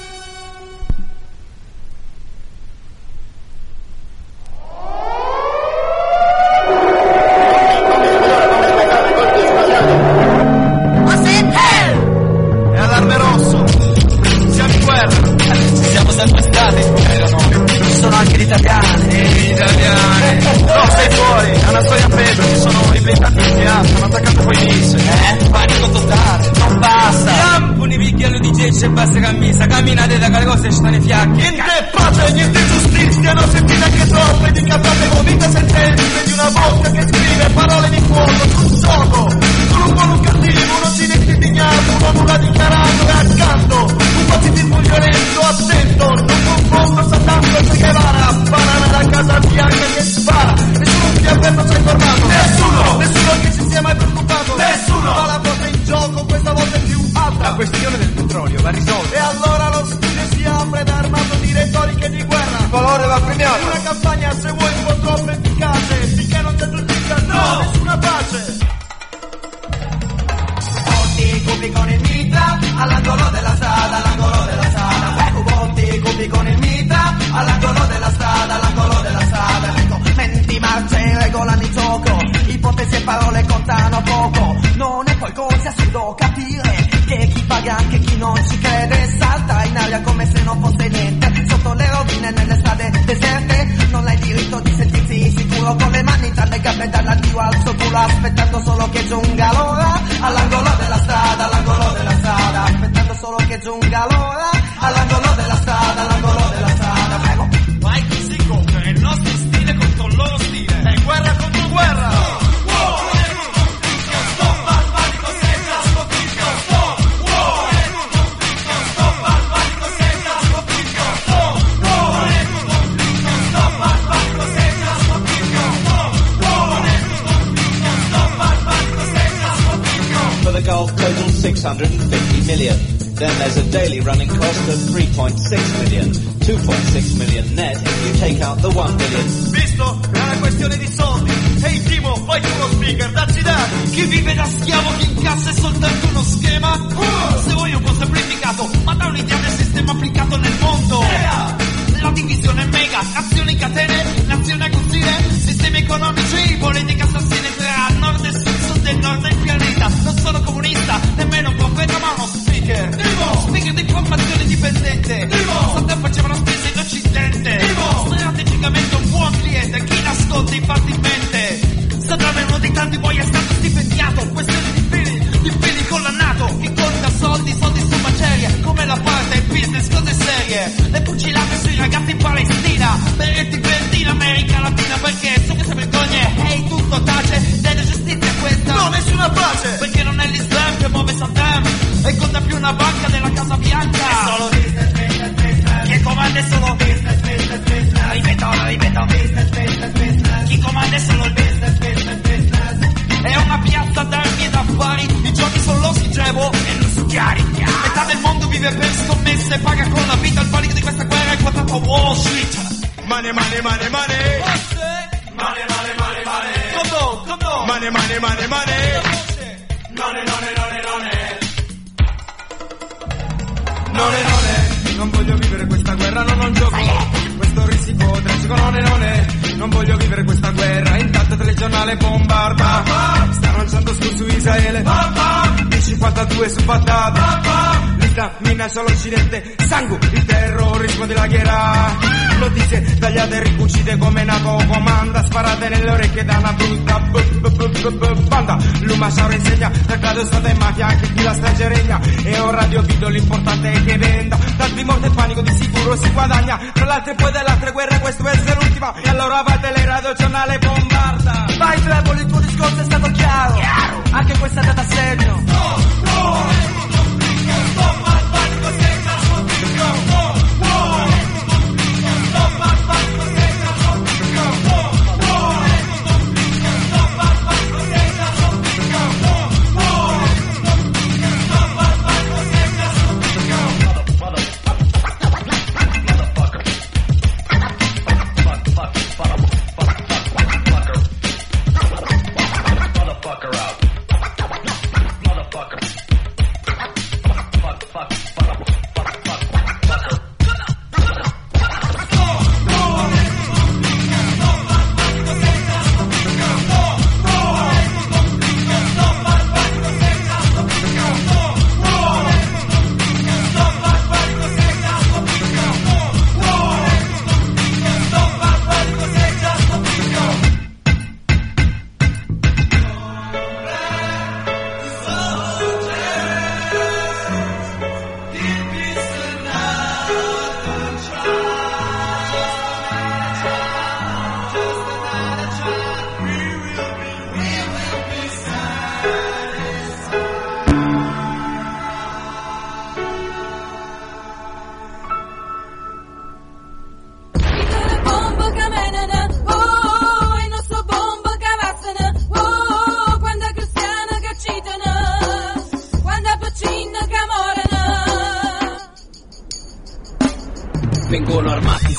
È allarme rosso, siamo in guerra, siamo sempre stati, eh, no, ci sono anche gli italiani, e gli italiani, no sei fuori, è una storia a peso, ci sono i blindati in piazza, hanno attaccato poi i missili, eh, panico totale, non basta, siamo i picchiello di gente e basta cammisa, camminate da quelle cose e stanno i fiacchi, niente pace, niente giustizia, non sentite anche troppe di cazzate vomite sentenze di una bocca che scrive parole di fuoco sul gioco, un buono cattivo, uno cinese indignato, uno nulla dichiarato e accanto un pazifismo violento, attento, non confondo Saddam con Che Guevara, banana da Casa Bianca che spara, nessuno si è avverto, si è informato, nessuno, nessuno che si sia mai preoccupato, nessuno, ma la porta in gioco questa volta è più alta, la questione del petrolio va risolta, e allora lo studio si apre da armato di retoriche di guerra, il valore va premiato, una campagna se vuoi un po' troppo efficace, finché non c'è giustizia, no, nessuna pace. Cubi con il mitra, all'angolo della strada, all'angolo della strada. Cubotti, cubi con il mitra, all'angolo della strada, all'angolo della strada. Menti, marce, regolano il gioco, ipotesi e parole contano poco. Non è poi così assurdo capire che chi paga anche chi non ci crede salta in aria come se non fosse niente. Sotto le rovine nelle strade deserte non hai diritto di sentirsi sicuro con le mani tra le gambe dall'addio al suo culo, aspettando solo che giunga l'ora all'angolo della strada, all'angolo della strada, aspettando solo che giunga l'ora all'angolo della strada, all'angolo della strada. Prego. Vai così contro, è il nostro stile contro il loro stile, è guerra contro guerra. Gulf total six hundred fifty million. Then there's a daily running cost of three point six million. two point six million net if you take out the one billion. Visto? È una questione di soldi. Ehi hey, Timo, fai tu uno speaker, dacci dati. Chi vive da schiavo, chi incassa è soltanto uno schema. Uh! Se vuoi un po' semplificato, ma da un'idea del sistema applicato nel mondo. Yeah! La divisione è mega, azioni in catene, nazioni agguzzine, sistemi economici, politiche assassine tra nord e sud, sud e nord del pianeta. Non sono comunista, nemmeno un profeta, ma uno speaker. Divo! Speaker di informazione indipendente. Divo! Saddam faceva la spesa in occidente. Divo! Strategicamente un buon cliente, chi nasconde infantilmente. Saddam è uno dei tanti, poi è stato stipendiato. Questione di fili, di fili con la NATO. Chi conta soldi, soldi su macerie. Come la parte, il business, cose serie. Le fucilate sui ragazzi in Palestina. Beretti verdi in America Latina. Perché so che se vergogne, ehi hey, tutto tace. Della giustizia questa. No, nessuna pace. Perché non è l'Islam che muove Saddam. E conta più una banca della Casa Bianca. È solo business, business, business. Chi comanda è solo business, business, business. Ripeto, ripeto, business, business, business. Chi comanda è solo il business, business, business. È una piazza d'armi e d'affari. I giochi sono lo schiavo e non so chiari. Metà del mondo vive per scommesse, paga con la vita. Il panico di questa guerra è quotato a Wall Street. Money, money, money, money. Money, money, money, money. Come on, come on. Money, money, money, money. Money, money, money, money. None, none, non voglio vivere questa guerra, no, non gioco. Questo risico tragico, none, none. Non voglio vivere questa guerra, intanto telegiornale bombarda. Sta lanciando su su Israele. B cinquantadue su Baghdad. L'Islam minaccia l'Occidente. Sangue, il terrorismo della guerra. Notizie tagliate e ricucite come Nato comanda. Sparate nelle orecchie da una brutta b- b- b- b- banda. L'Umasciaro insegna peccato stato e mafia, anche qui la strage regna. E un radio video l'importante è che venda. Tanti morte e panico di sicuro si guadagna. Tra l'altro e poi delle altre guerre questa può essere l'ultima. E allora va teleradio giornale bombarda. Vai Trevor, il tuo discorso è stato chiaro, chiaro. Anche questa è data a segno. No, no.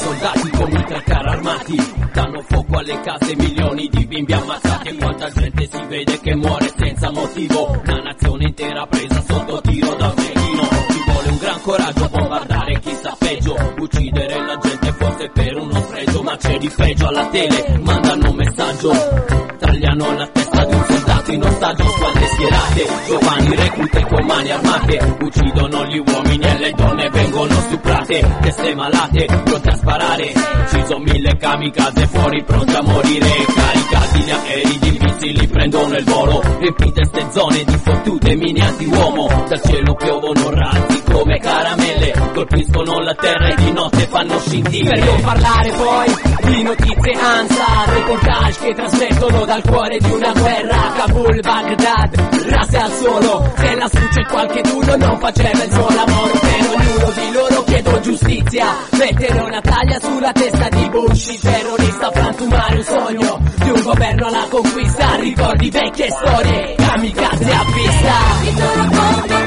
soldati come i tre carri armati danno fuoco alle case, milioni di bimbi ammazzati. E quanta gente si vede che muore senza motivo, una nazione intera presa sotto tiro da un cecchino. Ci vuole un gran coraggio, bombardare chi sta peggio, uccidere la gente forse per uno spregio, ma c'è di peggio. Alla tele mandano un messaggio, tagliano la testa di un soldato in ostaggio. Squadre schierate, giovani reclute con mani armate, uccidono gli uomini e le donne vengono stuprate. Teste malate, pronte a sparare, ci sono mille kamikaze fuori pronti a morire. Caricati gli aerei di missili prendono il volo, riempite ste zone di fottute mine anti-uomo. Dal cielo piovono razzi come caramelle, colpiscono la terra e di notte fanno scintille. Per non parlare poi di notizie ANSA, reportage che trasmettono dal cuore di una guerra. Kabul, Baghdad, rasse al suolo, se lassù c'è qualche duro non faceva il suo lavoro. Per ognuno di loro chiedo giustizia, mettere una taglia sulla testa di Bush. Il terrorista frantumare un sogno di un governo alla conquista, ricordi vecchie storie, kamikaze a vista.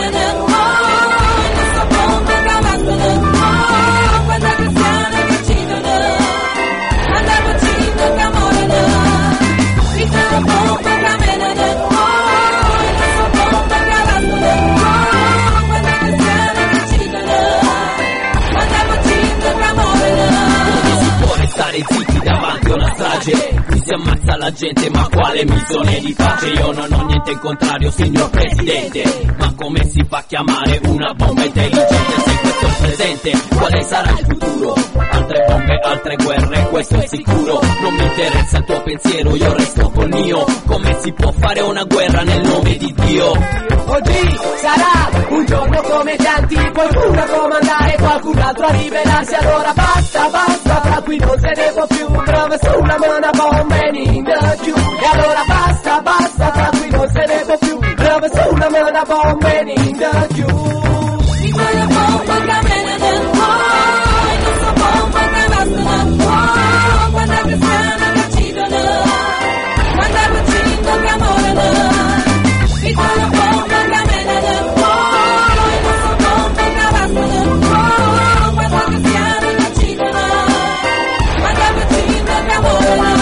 Stare zitti davanti a una strage, qui si ammazza la gente, ma quale missione di pace? Io non ho niente in contrario, signor Presidente, ma come si fa a chiamare una bomba intelligente se questo è il presente? Quale sarà il futuro? Altre bombe, altre guerre, questo è sicuro. Non mi interessa il tuo pensiero, io resto col mio. Come si può fare una guerra nel nome di Dio? Oggi sarà un giorno come tanti, qualcuno a comandare, qualcun altro a rivelarsi. Allora basta, basta, fra qui non se ne può più. Prove sulla mano bomba in the giù. E allora basta, basta, fra qui non se ne può più. Prove sulla mano bomba in the giù. Mi voglio bomba che me ne den poi, non so bomba che bastano poi. Quando è cristiano che uccidono, quando è cucino che amorano. Mi voglio bomba che me ne den poi, non so bomba che bastano poi. Quando è cristiano che uccidono, quando è cucino che amorano.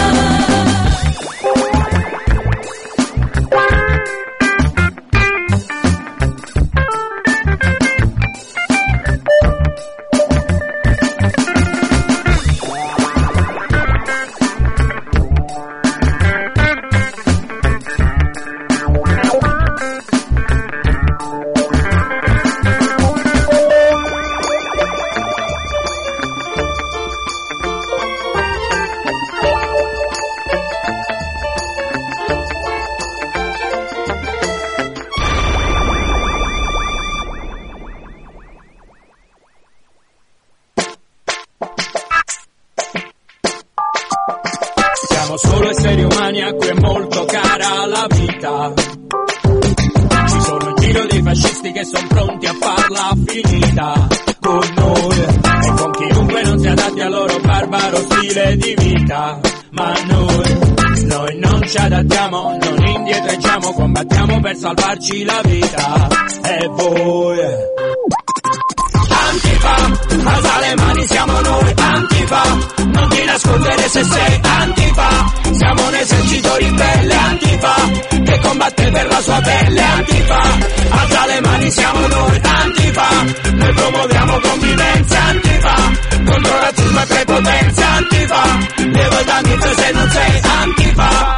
Solo esseri umani a cui è molto cara la vita. Ci sono in giro dei fascisti che sono pronti a farla finita con noi e con chiunque non si adatti al loro barbaro stile di vita. Ma noi, noi non ci adattiamo, non indietreggiamo, combattiamo per salvarci la vita. E voi Antifa, alza le mani, siamo noi. Antifa, non ti nascondere se sei Antifa. Siamo un esercito ribelle. Antifa, che combatte per la sua pelle. Antifa, alza le mani, siamo noi. Antifa, noi promuoviamo convivenza. Antifa, contro razzismo e prepotenza. Antifa, leva da mito se non sei Antifa.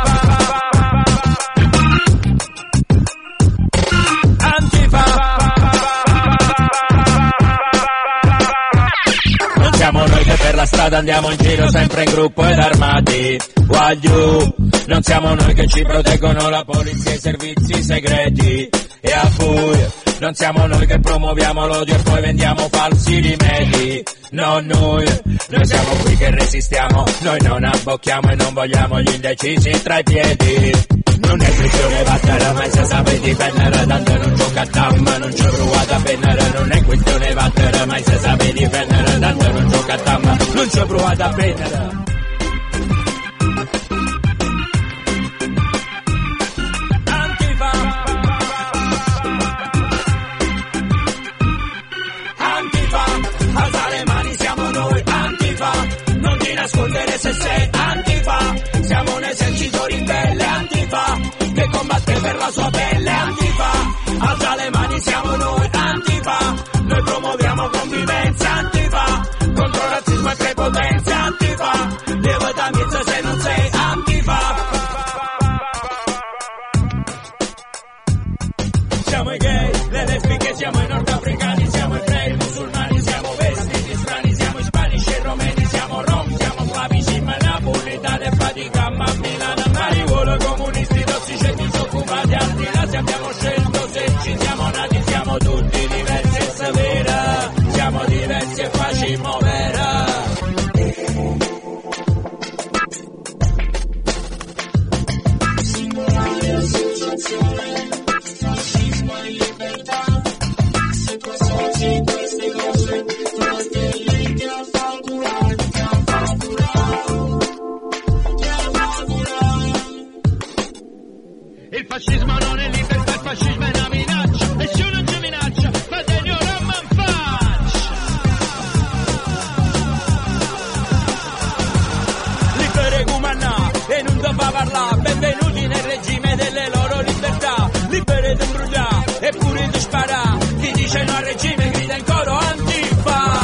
Siamo noi che per la strada andiamo in giro sempre in gruppo ed armati. Guagliù, non siamo noi che ci proteggono la polizia e i servizi segreti. E a buio, non siamo noi che promuoviamo l'odio e poi vendiamo falsi rimedi. No, noi, noi siamo qui che resistiamo, noi non abbocchiamo e non vogliamo gli indecisi tra i piedi. Non è questione battere, ma se sape difendere, tanto non gioca a tamma, non c'è provata a pennere. Non è questione battere, ma se sape difendere, tanto non gioca a tamma, non c'è provata a pennere. Antifa, Antifa, alza le mani, siamo noi. Antifa, la sua pelle. Antifa, alza le mani, siamo noi. Antifa, noi promuoviamo convivenza. Antifa, contro razzismo e prepotenza. Antifa, levata mezza se non sei Antifa. Siamo i gay, le lesbiche, siamo i nordafricani, siamo ebrei, musulmani, siamo vestiti strani, siamo ispanici e romeni, siamo rom, siamo flavici, ma napolitani e Vaticano, a Milano, a Mariuolo, comunisti, tossici e disoccupati, al di là se abbiamo scelto, se ci siamo nati, siamo tutti diversi e severa, siamo diversi e facciamo vera. Il fascismo non è libertà, il fascismo è una minaccia. Nessuno ci minaccia, fratelli, ora man faccia. Libere Cumanà, e non da fa parlare. Benvenuti nel regime delle loro libertà. Libere di imbrugliare, e pure di sparare. Chi dice no al regime grida in coro Antifa.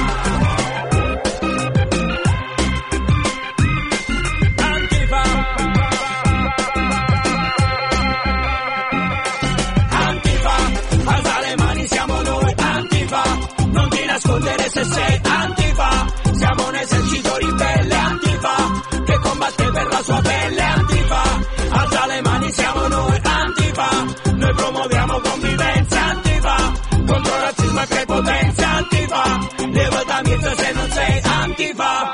Nascondere se sei Antifa, siamo un esercito ribelle Antifa, che combatte per la sua pelle Antifa, alza le mani siamo noi Antifa, noi promuoviamo convivenza Antifa, contro razzismo e prepotenza Antifa, levata mezza se non sei Antifa.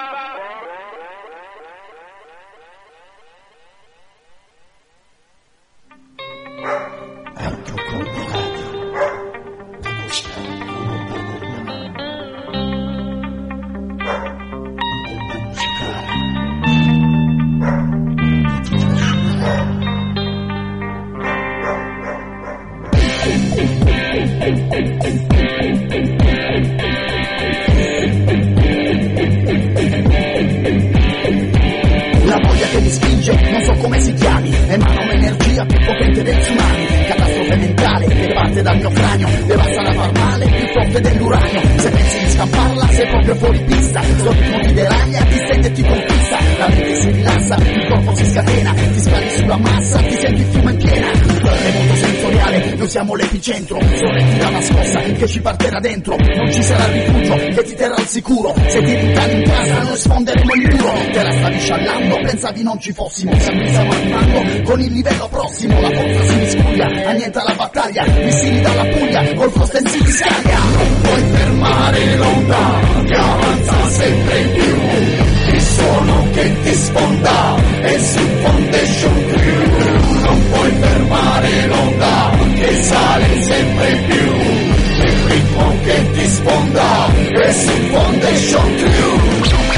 La voglia che mi spinge, non so come si chiami, emana un'energia più potente del tsunami, catastrofe mentale che parte dal mio cranio, devasta da far male, più forte dell'uranio, se pensi di scamparla sei proprio fuori pista, sto ritmo ti deraglia, ti stende e ti conquista, la mente si rilassa, il corpo si scatena, ti scali sulla massa, ti senti il fiume in piena, terremoto sensoriale, noi siamo l'epicentro, sorretti una scossa che ci partirà dentro, non ci sarà rifugio che ti terrà al sicuro, se ti rintanni in casa noi sfonderemo il muro, te la stavi sciallando, pensavi non ci fossimo, sempre stiamo arrivando con il livello prossimo, la forza si miscuglia, annienta la battaglia, missili dalla Puglia, col Frosten si scaglia, non puoi fermare l'onda, che avanza sempre in più, il suono che ti sfonda, è su Foundation Crew, non puoi fermare l'onda, che sale sempre in più, il ritmo che ti sfonda, è su Foundation Crew.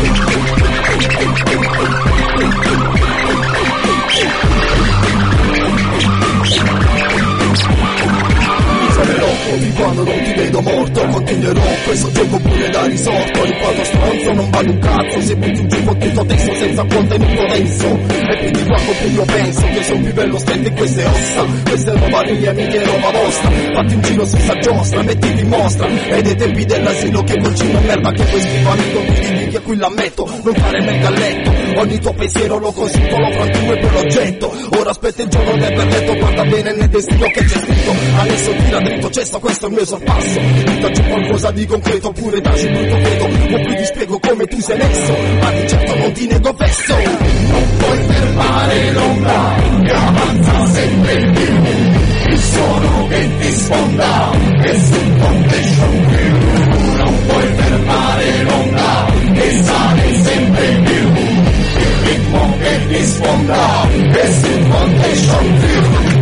Fin quando non ti vedo morto, continuerò questo gioco pure da risorto, il quadro stronzo non vale un cazzo, se butti un gioco tutto testo senza contenuto denso, e quindi quando più io penso che sono più bello stente in queste ossa, questa è roba degli amici e roba vostra, fatti un giro su sta giostra, mettiti in mostra, e dei tempi dell'asilo che concino merda che poi schifamento, quindi che qui l'ammetto, non fare mega a letto, ogni tuo pensiero lo consulto, lo franturo e poi l'oggetto, ora aspetta il giorno del verdetto, guarda bene nel destino che c'è scritto, adesso tira dritto, c'è sto questo è il mio sorpasso, dacci qualcosa di concreto oppure dacci brutto credo, o più ti spiego come tu sei messo, ma di certo non ti nego fesso, non puoi fermare l'onda che avanza sempre in più, il suono che ti sfonda è su Foundation Crew, non puoi fermare l'onda che sale sempre in più, il ritmo che ti sfonda è su Foundation Crew.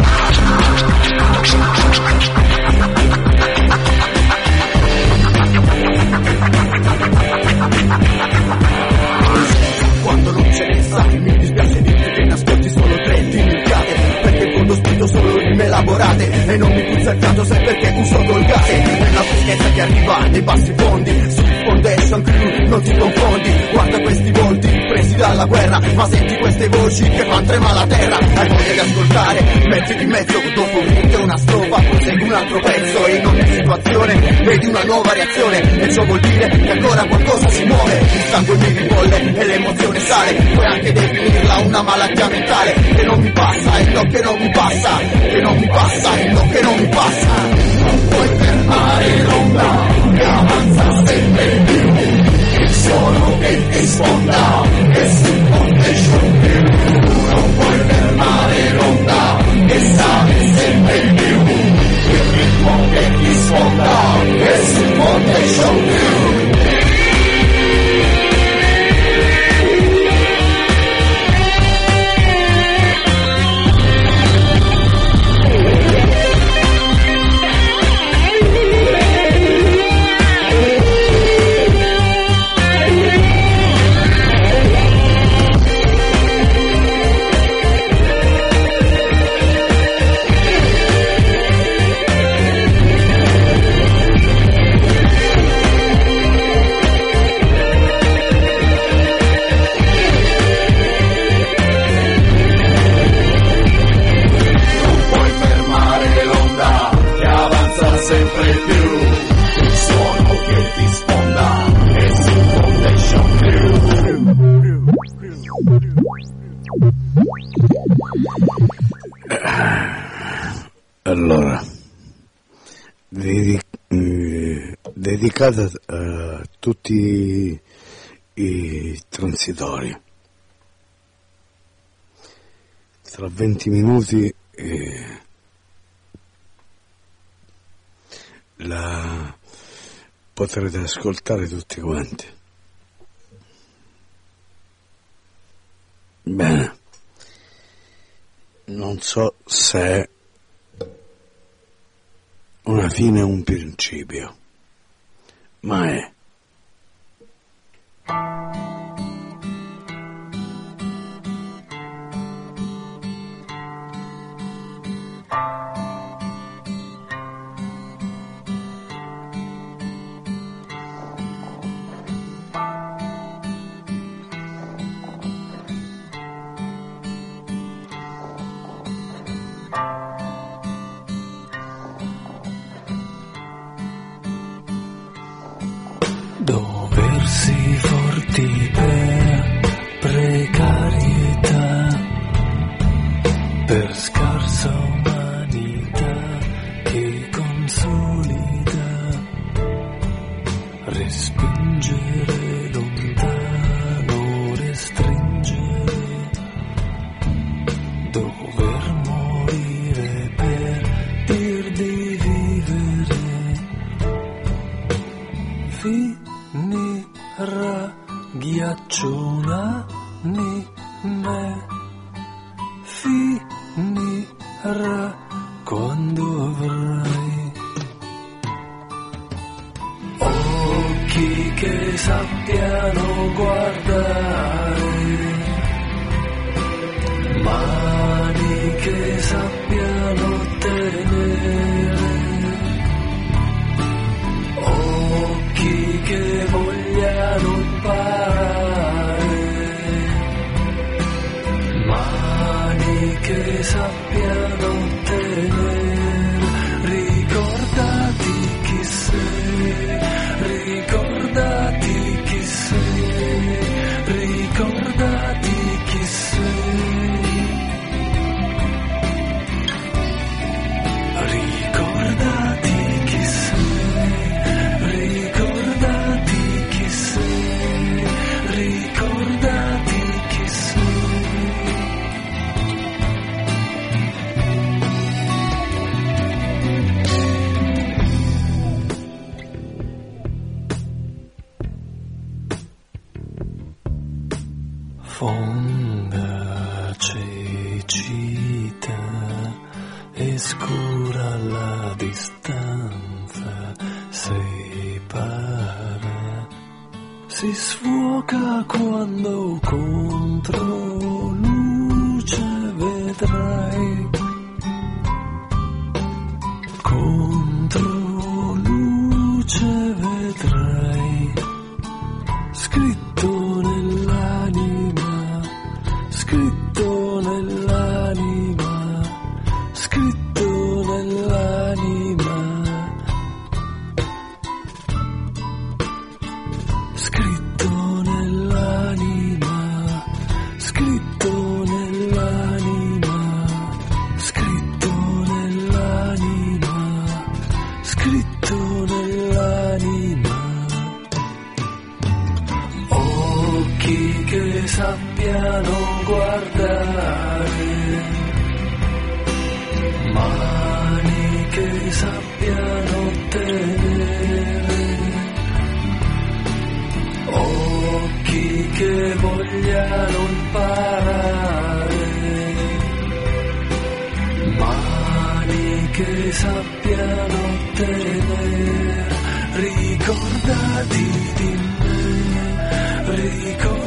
Quando non ce ne sai, mi dispiace dirti che nascondi solo tre dimenticate, perché con lo spirito solo rime elaborate, e non mi puzza il caso sai perché uso colgate, nella freschezza che arriva nei bassi fondi, su Foundation Crew non ti confondi, guarda questi volti presi dalla guerra, ma senti queste voci che fan trema la terra, hai voglia di ascoltare, metti di mezzo dopo punto una strofa, prosegue un altro pezzo e in ogni situazione vedi una nuova reazione, e ciò vuol dire che ancora qualcosa si muove, il sangue mi ribolle e l'emozione sale, puoi anche definirla una malattia mentale, che non mi passa, e no che non mi passa, che non mi passa, e no che non mi passa, non puoi fermare l'onda che avanza sempre più, il suono che ti sfonda e si foundation più, non puoi fermare l'onda che sale sempre più, il ritmo che ti sfonda e si foundation più. Sempre più, il suono che ti sfonda e si foundation più. Allora, dedic- eh, dedicata a tutti i transitori. Tra venti minuti eh, la potrete ascoltare tutti quanti. Bene, non so se è una fine o un principio, ma è. Doversi forti per precarietà, per scarsa umanità che consolida, respingere lontano, restringere, dover morire per dir di vivere. Finirà ghiacciona ni me, finirà quando avrai occhi che sappiano guardare, mani che sappiano tenere, occhi che vogliano imparare, mani che sappiano tenere, ricordati chi sei, ricordati chi sei, ricordati chi sei, ricordati chi sei, ricordati chi sei, ricordati chi sei. Fonda cecità e scura la distanza, separa, si sfoca quando contro luce vedrai, contro luce vedrai, scritto nell'anima, scritto nell'anima, che sappiano tenere, ricordati di me, ricordati